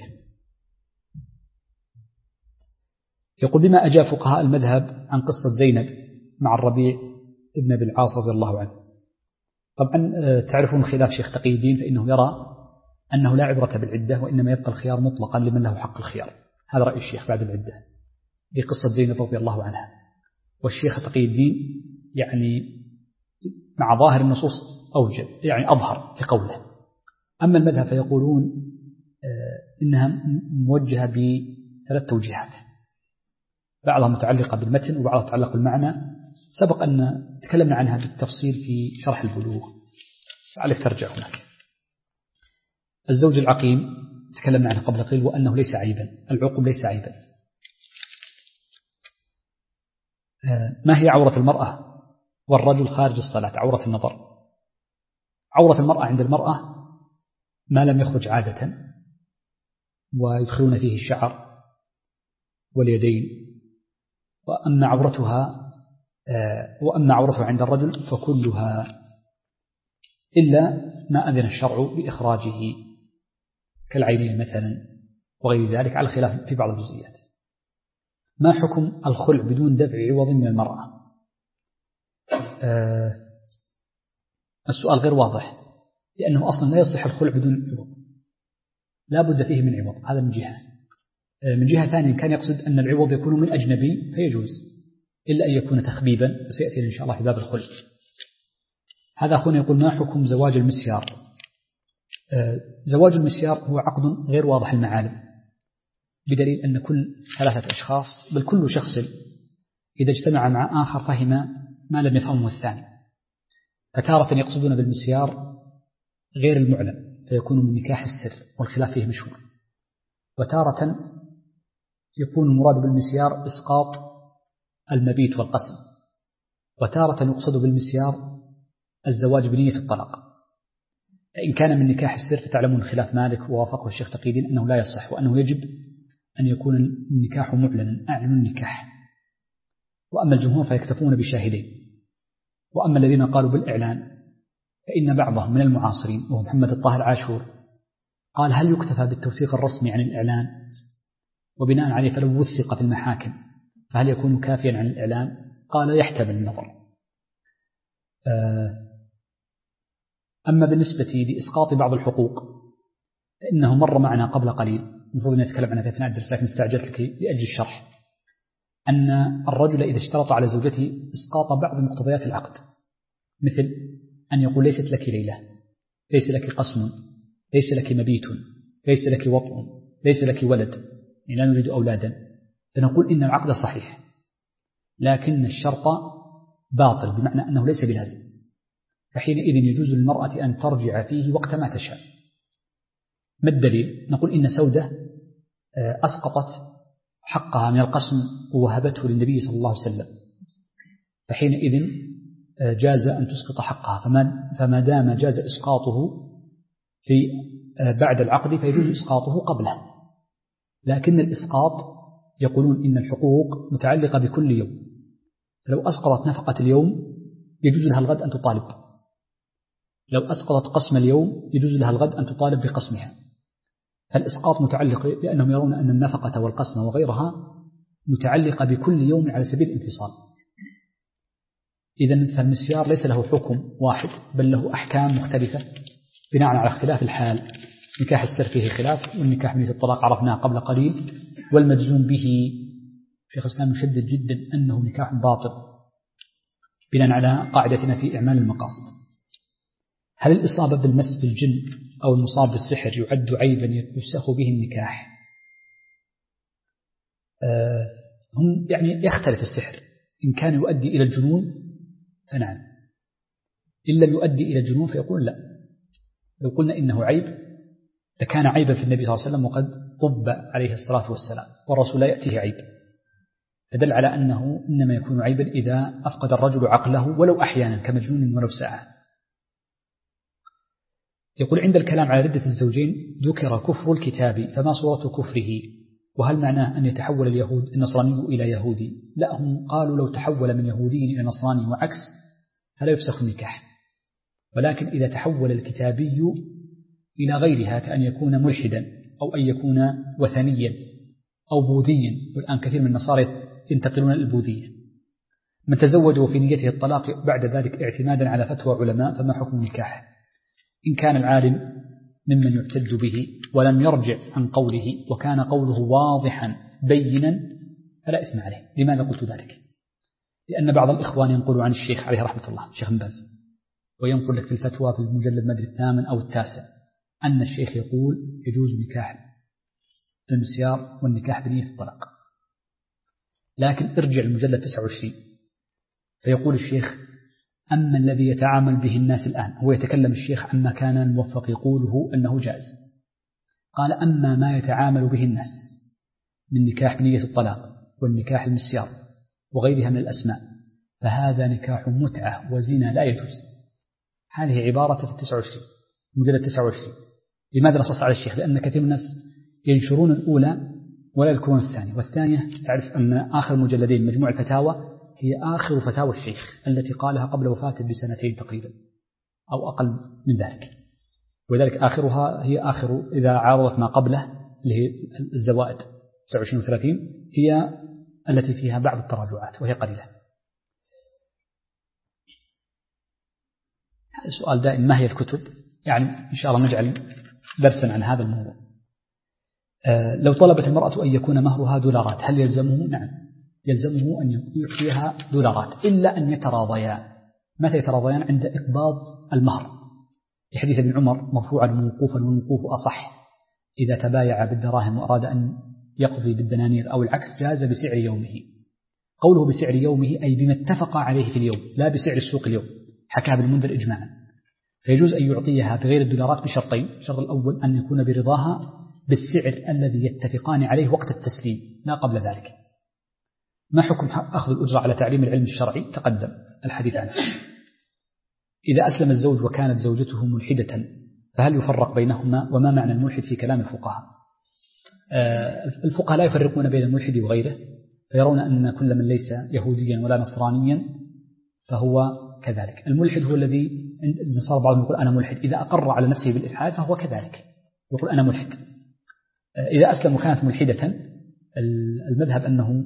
يقول: بما أجاب فقهاء المذهب عن قصة زينب مع الربيع ابن أبي العاص رضي الله عنه. طبعا تعرفون خلاف شيخ تقي الدين، فإنه يرى أنه لا عبرة بالعدة، وإنما يبقى الخيار مطلقا لمن له حق الخيار. هذا رأي الشيخ بعد العدة لقصة زينب رضي الله عنها. والشيخ تقي الدين يعني مع ظاهر النصوص أوجب، يعني أظهر في قوله. أما المذهب فيقولون إنها موجهة بثلاث توجيهات، بعضها متعلقة بالمتن وبعضها متعلقة بالمعنى. سبق أن تكلمنا عنها بالتفصيل في شرح البلوغ، فعليك ترجع هناك. الزوج العقيم تكلمنا عنه قبل قليل، وأنه ليس عيبا، العقم ليس عيبا. ما هي عورة المرأة والرجل خارج الصلاة؟ عورة النظر. عورة المرأة عند المرأة ما لم يخرج عادة، ويدخلون فيه الشعر واليدين. وأما عورتها عند الرجل فكلها، إلا ما أذن الشرع بإخراجه كالعينين مثلا وغير ذلك، على الخلاف في بعض الجزئيات. ما حكم الخلع بدون دفع عوض من المرأة؟ السؤال غير واضح، لأنه أصلا لا يصح الخلع بدون عوض. لا بد فيه من عوض، هذا من جهة. من جهة ثانية كان يقصد أن العوض يكون من أجنبي فيجوز، إلا أن يكون تخبيبا، وسيأتي إن شاء الله في باب الخلع. هذا أخونا يقول: ما حكم زواج المسيار؟ زواج المسيار هو عقد غير واضح المعالم، بدليل أن كل 3 أشخاص، بل كل شخص إذا اجتمع مع آخر فهم ما لم يفهمه الثاني. فتارة يقصدون بالمسيار غير المعلن فيكون من نكاح السر والخلاف فيه مشهور، وتارة يكون المراد بالمسيار إسقاط المبيت والقسم، وتارة يقصد بالمسيار الزواج بنية الطلاق. فإن كان من نكاح السر فتعلمون خلاف مالك ووافقه الشيخ تقي الدين أنه لا يصح، وأنه يجب أن يكون النكاح معلنا، أعلن النكاح. وأما الجمهور فيكتفون بشاهدين. وأما الذين قالوا بالإعلان فإن بعضهم من المعاصرين وهو محمد الطاهر عاشور قال: هل يكتفى بالتوثيق الرسمي عن الإعلان؟ وبناء عليه فلو وثق في المحاكم فهل يكون كافيا عن الإعلان؟ قال: يحتمل النظر. أما بالنسبة لإسقاط بعض الحقوق فإنه مر معنا قبل قليل، المفروض أن نتكلم عنها في أثناء الدرس لكن استعجلت لك لأجل الشرح، أن الرجل إذا اشترط على زوجته إسقاط بعض مقتضيات العقد، مثل أن يقول: ليست لك ليلة، ليس لك قسم، ليس لك مبيت، ليس لك وطء، ليس لك ولد، يعني لا نريد أولادا، فنقول إن العقد صحيح لكن الشرط باطل، بمعنى أنه ليس بلازم، فحينئذ يجوز للمرأة أن ترجع فيه وقت ما تشاء. ما الدليل؟ نقول إن سودة أسقطت حقها من القسم ووهبته للنبي صلى الله عليه وسلم، فحينئذ جاز أن تسقط حقها، فما دام جاز إسقاطه في بعد العقد فيجوز إسقاطه قبله. لكن الإسقاط يقولون إن الحقوق متعلقة بكل يوم، فلو أسقطت نفقة اليوم يجوز لها الغد أن تطالب، لو أسقطت قسم اليوم يجوز لها الغد أن تطالب بقسمها. فالإسقاط متعلق، لأنهم يرون أن النفقة والقسم وغيرها متعلقة بكل يوم على سبيل الانفصال. إذن فالمسيار ليس له حكم واحد بل له أحكام مختلفة بناء على اختلاف الحال. نكاح السر فيه خلاف، والنكاح بنية الطلاق عرفناه قبل قليل، والمجزوم به شيخ الإسلام يشدد جدا أنه نكاح باطل بناء على قاعدتنا في إعمال المقاصد. هل الإصابة بالمس بالجن أو المصاب بالسحر يعد عيبا يفسخ به النكاح؟ هم يعني يختلف السحر، إن كان يؤدي إلى الجنون فنعم، إن لم يؤدي إلى الجنون فيقول لا. لو قلنا إنه عيب لكان عيبا في النبي صلى الله عليه وسلم وقد طب عليه الصلاة والسلام، والرسول لا يأتيه عيب، فدل على أنه إنما يكون عيبا إذا أفقد الرجل عقله ولو أحيانا كمجنون ولو ساعة. يقول: عند الكلام على ردة الزوجين ذكر كفر الكتاب، فما صورة كفره؟ وهل معناه أن يتحول النصراني إلى يهودي؟ لا، هم قالوا لو تحول من يهودي إلى نصراني وعكس فلا يفسخ النكاح، ولكن إذا تحول الكتابي إلى غيرها كأن يكون ملحدا أو أن يكون وثنيا أو بوذيا، والآن كثير من النصارى ينتقلون البوذية، من تزوجوا في نيته الطلاق بعد ذلك اعتمادا على فتوى علماء فما حكم النكاح؟ إن كان العالم ممن يعتد به ولم يرجع عن قوله وكان قوله واضحا بينا فلا إثم عليه. لماذا قلت ذلك؟ لأن بعض الإخوان ينقل عن الشيخ عليه رحمة الله الشيخ بن باز، وينقل لك في الفتوى في المجلد مدري 8 أو 9 أن الشيخ يقول يجوز نكاح المسيار والنكاح بنية الطلاق، لكن ارجع المجلد 29 فيقول الشيخ: أما الذي يتعامل به الناس الآن، هو يتكلم الشيخ عما كان الموفق يقوله أنه جائز، قال: أما ما يتعامل به الناس من نكاح بنية الطلاق والنكاح المسيار وغيرها من الأسماء فهذا نكاح متعة وزنا لا يجوز. هذه عبارة في 29 مجلد 29. لماذا نصص على الشيخ؟ لأن كثير من الناس ينشرون الأولى ولا يذكرون الثانية، والثانية تعرف أن آخر مجلدين مجموع الفتاوى هي آخر فتاوى الشيخ التي قالها قبل وفاته بسنتين تقريبا أو أقل من ذلك، وذلك آخرها هي آخر إذا عارضت ما قبله اللي هي الزوائد 29 و30 هي التي فيها بعض التراجعات وهي قليلة. هذا السؤال دائم: ما هي الكتب؟ يعني إن شاء الله نجعل درسا عن هذا الموضوع. لو طلبت المرأة أن يكون مهرها دولارات هل يلزمه؟ نعم يلزمه أن يعطيها دولارات إلا أن يتراضيا. متى يتراضيان؟ عند إقباض المهر، في حديث ابن عمر مرفوعا موقوفا والموقوف أصح، إذا تبايع بالدراهم وأراد أن يقضي بالدنانير أو العكس جاز بسعر يومه. قوله بسعر يومه أي بما اتفق عليه في اليوم لا بسعر السوق اليوم، حكاها ابن المنذر إجماعا. فيجوز أن يعطيها بغير الدولارات بشرطين: الشرط الأول أن يكون برضاها بالسعر الذي يتفقان عليه وقت التسليم لا قبل ذلك. ما حكم أخذ الأجرة على تعليم العلم الشرعي؟ تقدم الحديث عنه. إذا أسلم الزوج وكانت زوجته ملحدة فهل يفرق بينهما؟ وما معنى الملحد في كلام الفقهاء؟ الفقهاء لا يفرقون بين الملحد وغيره، فيرون أن كل من ليس يهوديا ولا نصرانيا فهو كذلك. الملحد هو الذي النصارى بعضهم يقول أنا ملحد، إذا أقر على نفسه بالإلحاد فهو كذلك يقول أنا ملحد. إذا أسلم وكانت ملحدة المذهب أنه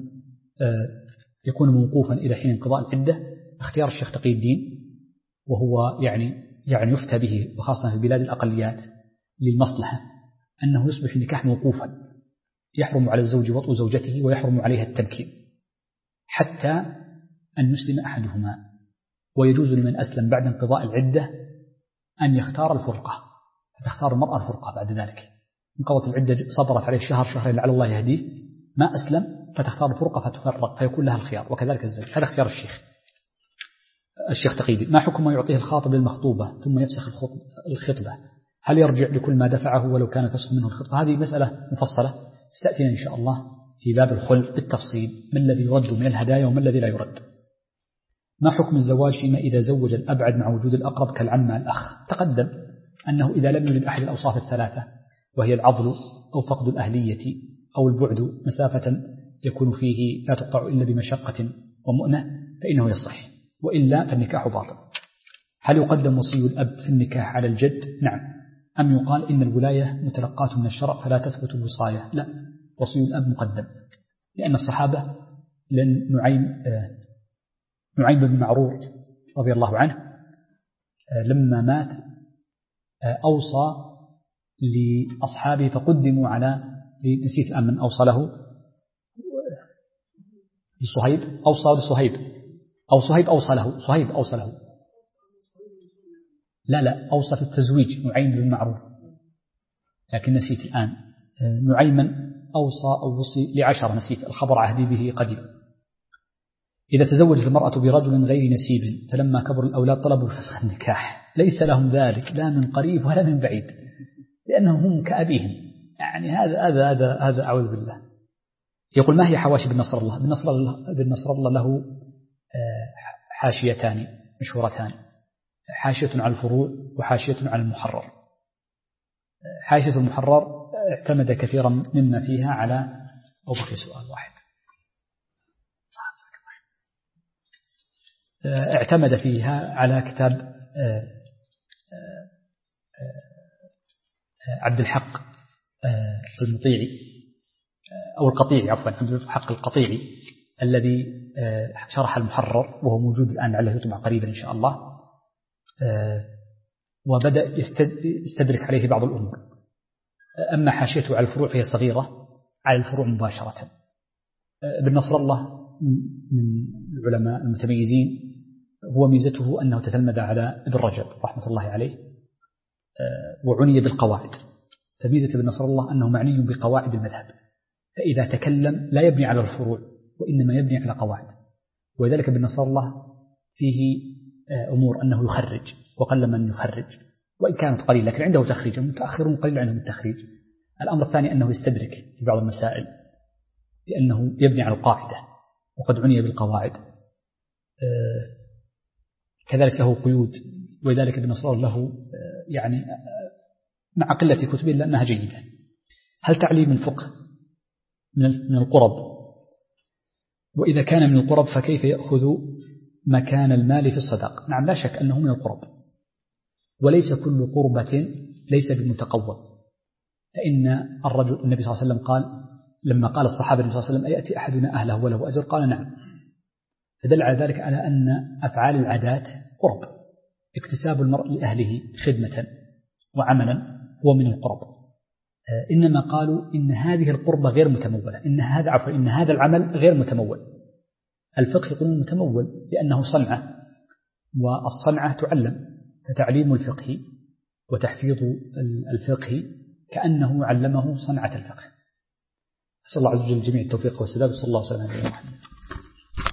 يكون موقوفا إلى حين انقضاء العدة. اختيار الشيخ تقي الدين وهو يعني يفتى به وخاصة في بلاد الأقليات للمصلحة أنه يصبح النكاح موقوفا، يحرم على الزوج وطء زوجته ويحرم عليها التبكير حتى أن يسلم أحدهما، ويجوز لمن أسلم بعد انقضاء العدة أن يختار الفرقة، فتختار المرأة الفرقة بعد ذلك. انقضت العدة صبرت عليه شهر شهرين لعل الله يهديه، ما أسلم فتختار الفرقة فتفرق فيكون لها الخيار، وكذلك الزوج. هذا اختيار الشيخ تقي. ما حكم ما يعطيه الخاطب للمخطوبة ثم يفسخ الخطبة؟ هل يرجع لكل ما دفعه ولو كان فسخ منه الخطبة؟ هذه مسألة مفصلة ستأتينا إن شاء الله في باب الخلع بالتفصيل، ما الذي يرد من الهدايا وما الذي لا يرد. ما حكم الزواج فيما إذا زوج الأبعد مع وجود الأقرب كالعم الأخ؟ تقدم أنه إذا لم يوجد أحد الأوصاف الثلاثة وهي العضل أو فقد الأهلية أو البعد مسافة يكون فيه لا تقطع إلا بمشقة ومؤنة فإنه يصح، وإلا فالنكاح باطل. هل يقدم وصي الأب في النكاح على الجد؟ نعم. أم يقال إن الولاية متلقاة من الشرع فلا تثبت الوصاية؟ لا، وصي الأب مقدم، لأن الصحابة نعيم بن معرور رضي الله عنه لما مات أوصى لأصحابه فقدموا على نسيت الآن من أوصى له لصهيب أوصى لصهيب أو صهيب أوصى له صهيب أوصى له لا أوصى في التزويج نعيم بن معرور، لكن نسيت الآن. نعيما أوصى أو وصي ل10 نسيت الخبر عهدي به قديم. إذا تزوجت المرأة برجل غير نسيب فلما كبر الأولاد طلبوا فسخ النكاح ليس لهم ذلك لا من قريب ولا من بعيد، لأنهم هم كأبيهم. يعني هذا أعوذ بالله. يقول ما هي حواشي بن نصر الله؟ بن نصر الله له حاشيتان مشهورتان، حاشية على الفروع وحاشية على المحرر. حاشية المحرر اعتمد كثيرا مما فيها على أو بقي سؤال واحد اعتمد فيها على كتاب عبد الحق المطيعي أو القطيعي عفوا عبد الحق القطيعي الذي شرح المحرر وهو موجود الآن لعله يطبع قريبا إن شاء الله، وبدأ يستدرك عليه بعض الأمور. أما حاشيته على الفروع فهي صغيرة على الفروع مباشرة. ابن نصر الله من العلماء المتميزين، هو ميزته أنه تتلمذ على ابن رجب رحمة الله عليه وعني بالقواعد. فميزة ابن نصر الله أنه معني بقواعد المذهب، فإذا تكلم لا يبني على الفروع وإنما يبني على قواعد. ولذلك ابن نصر الله فيه أمور أنه يخرج وقل من يخرج وإن كانت قليلة، لكن عنده تخريج. المتأخرون قليل عندهم التخريج. الأمر الثاني أنه يستدرك في بعض المسائل لأنه يبني على القاعدة وقد عني بالقواعد. كذلك له قيود، ولذلك ابن نصر الله له يعني مع قلة كتبه لأنها جيدة. هل تعليم الفقه من القرب؟ وإذا كان من القرب فكيف يأخذ مكان المال في الصدق؟ نعم لا شك أنه من القرب، وليس كل قربة ليس بالمتقوم. فإن الرجل النبي صلى الله عليه وسلم قال لما قال الصحابة النبي صلى الله عليه وسلم أيأتي أحدنا أهله وله أجر؟ قال نعم. فدل على ذلك على أن أفعال العادات قرب. اكتساب المرء لأهله خدمة وعملا هو من القرب. إنما قالوا إن هذه القربة غير متمولة، إن هذا العمل غير متمول. الفقه يقولون متمول لأنه صنعة، والصنعة تعلم، فتعليم الفقه وتحفيظ الفقه كأنه علمه صنعة الفقه. أسأل الله عز وجل الجميع التوفيق والسداد، وصلى الله وسلم على نبينا محمد.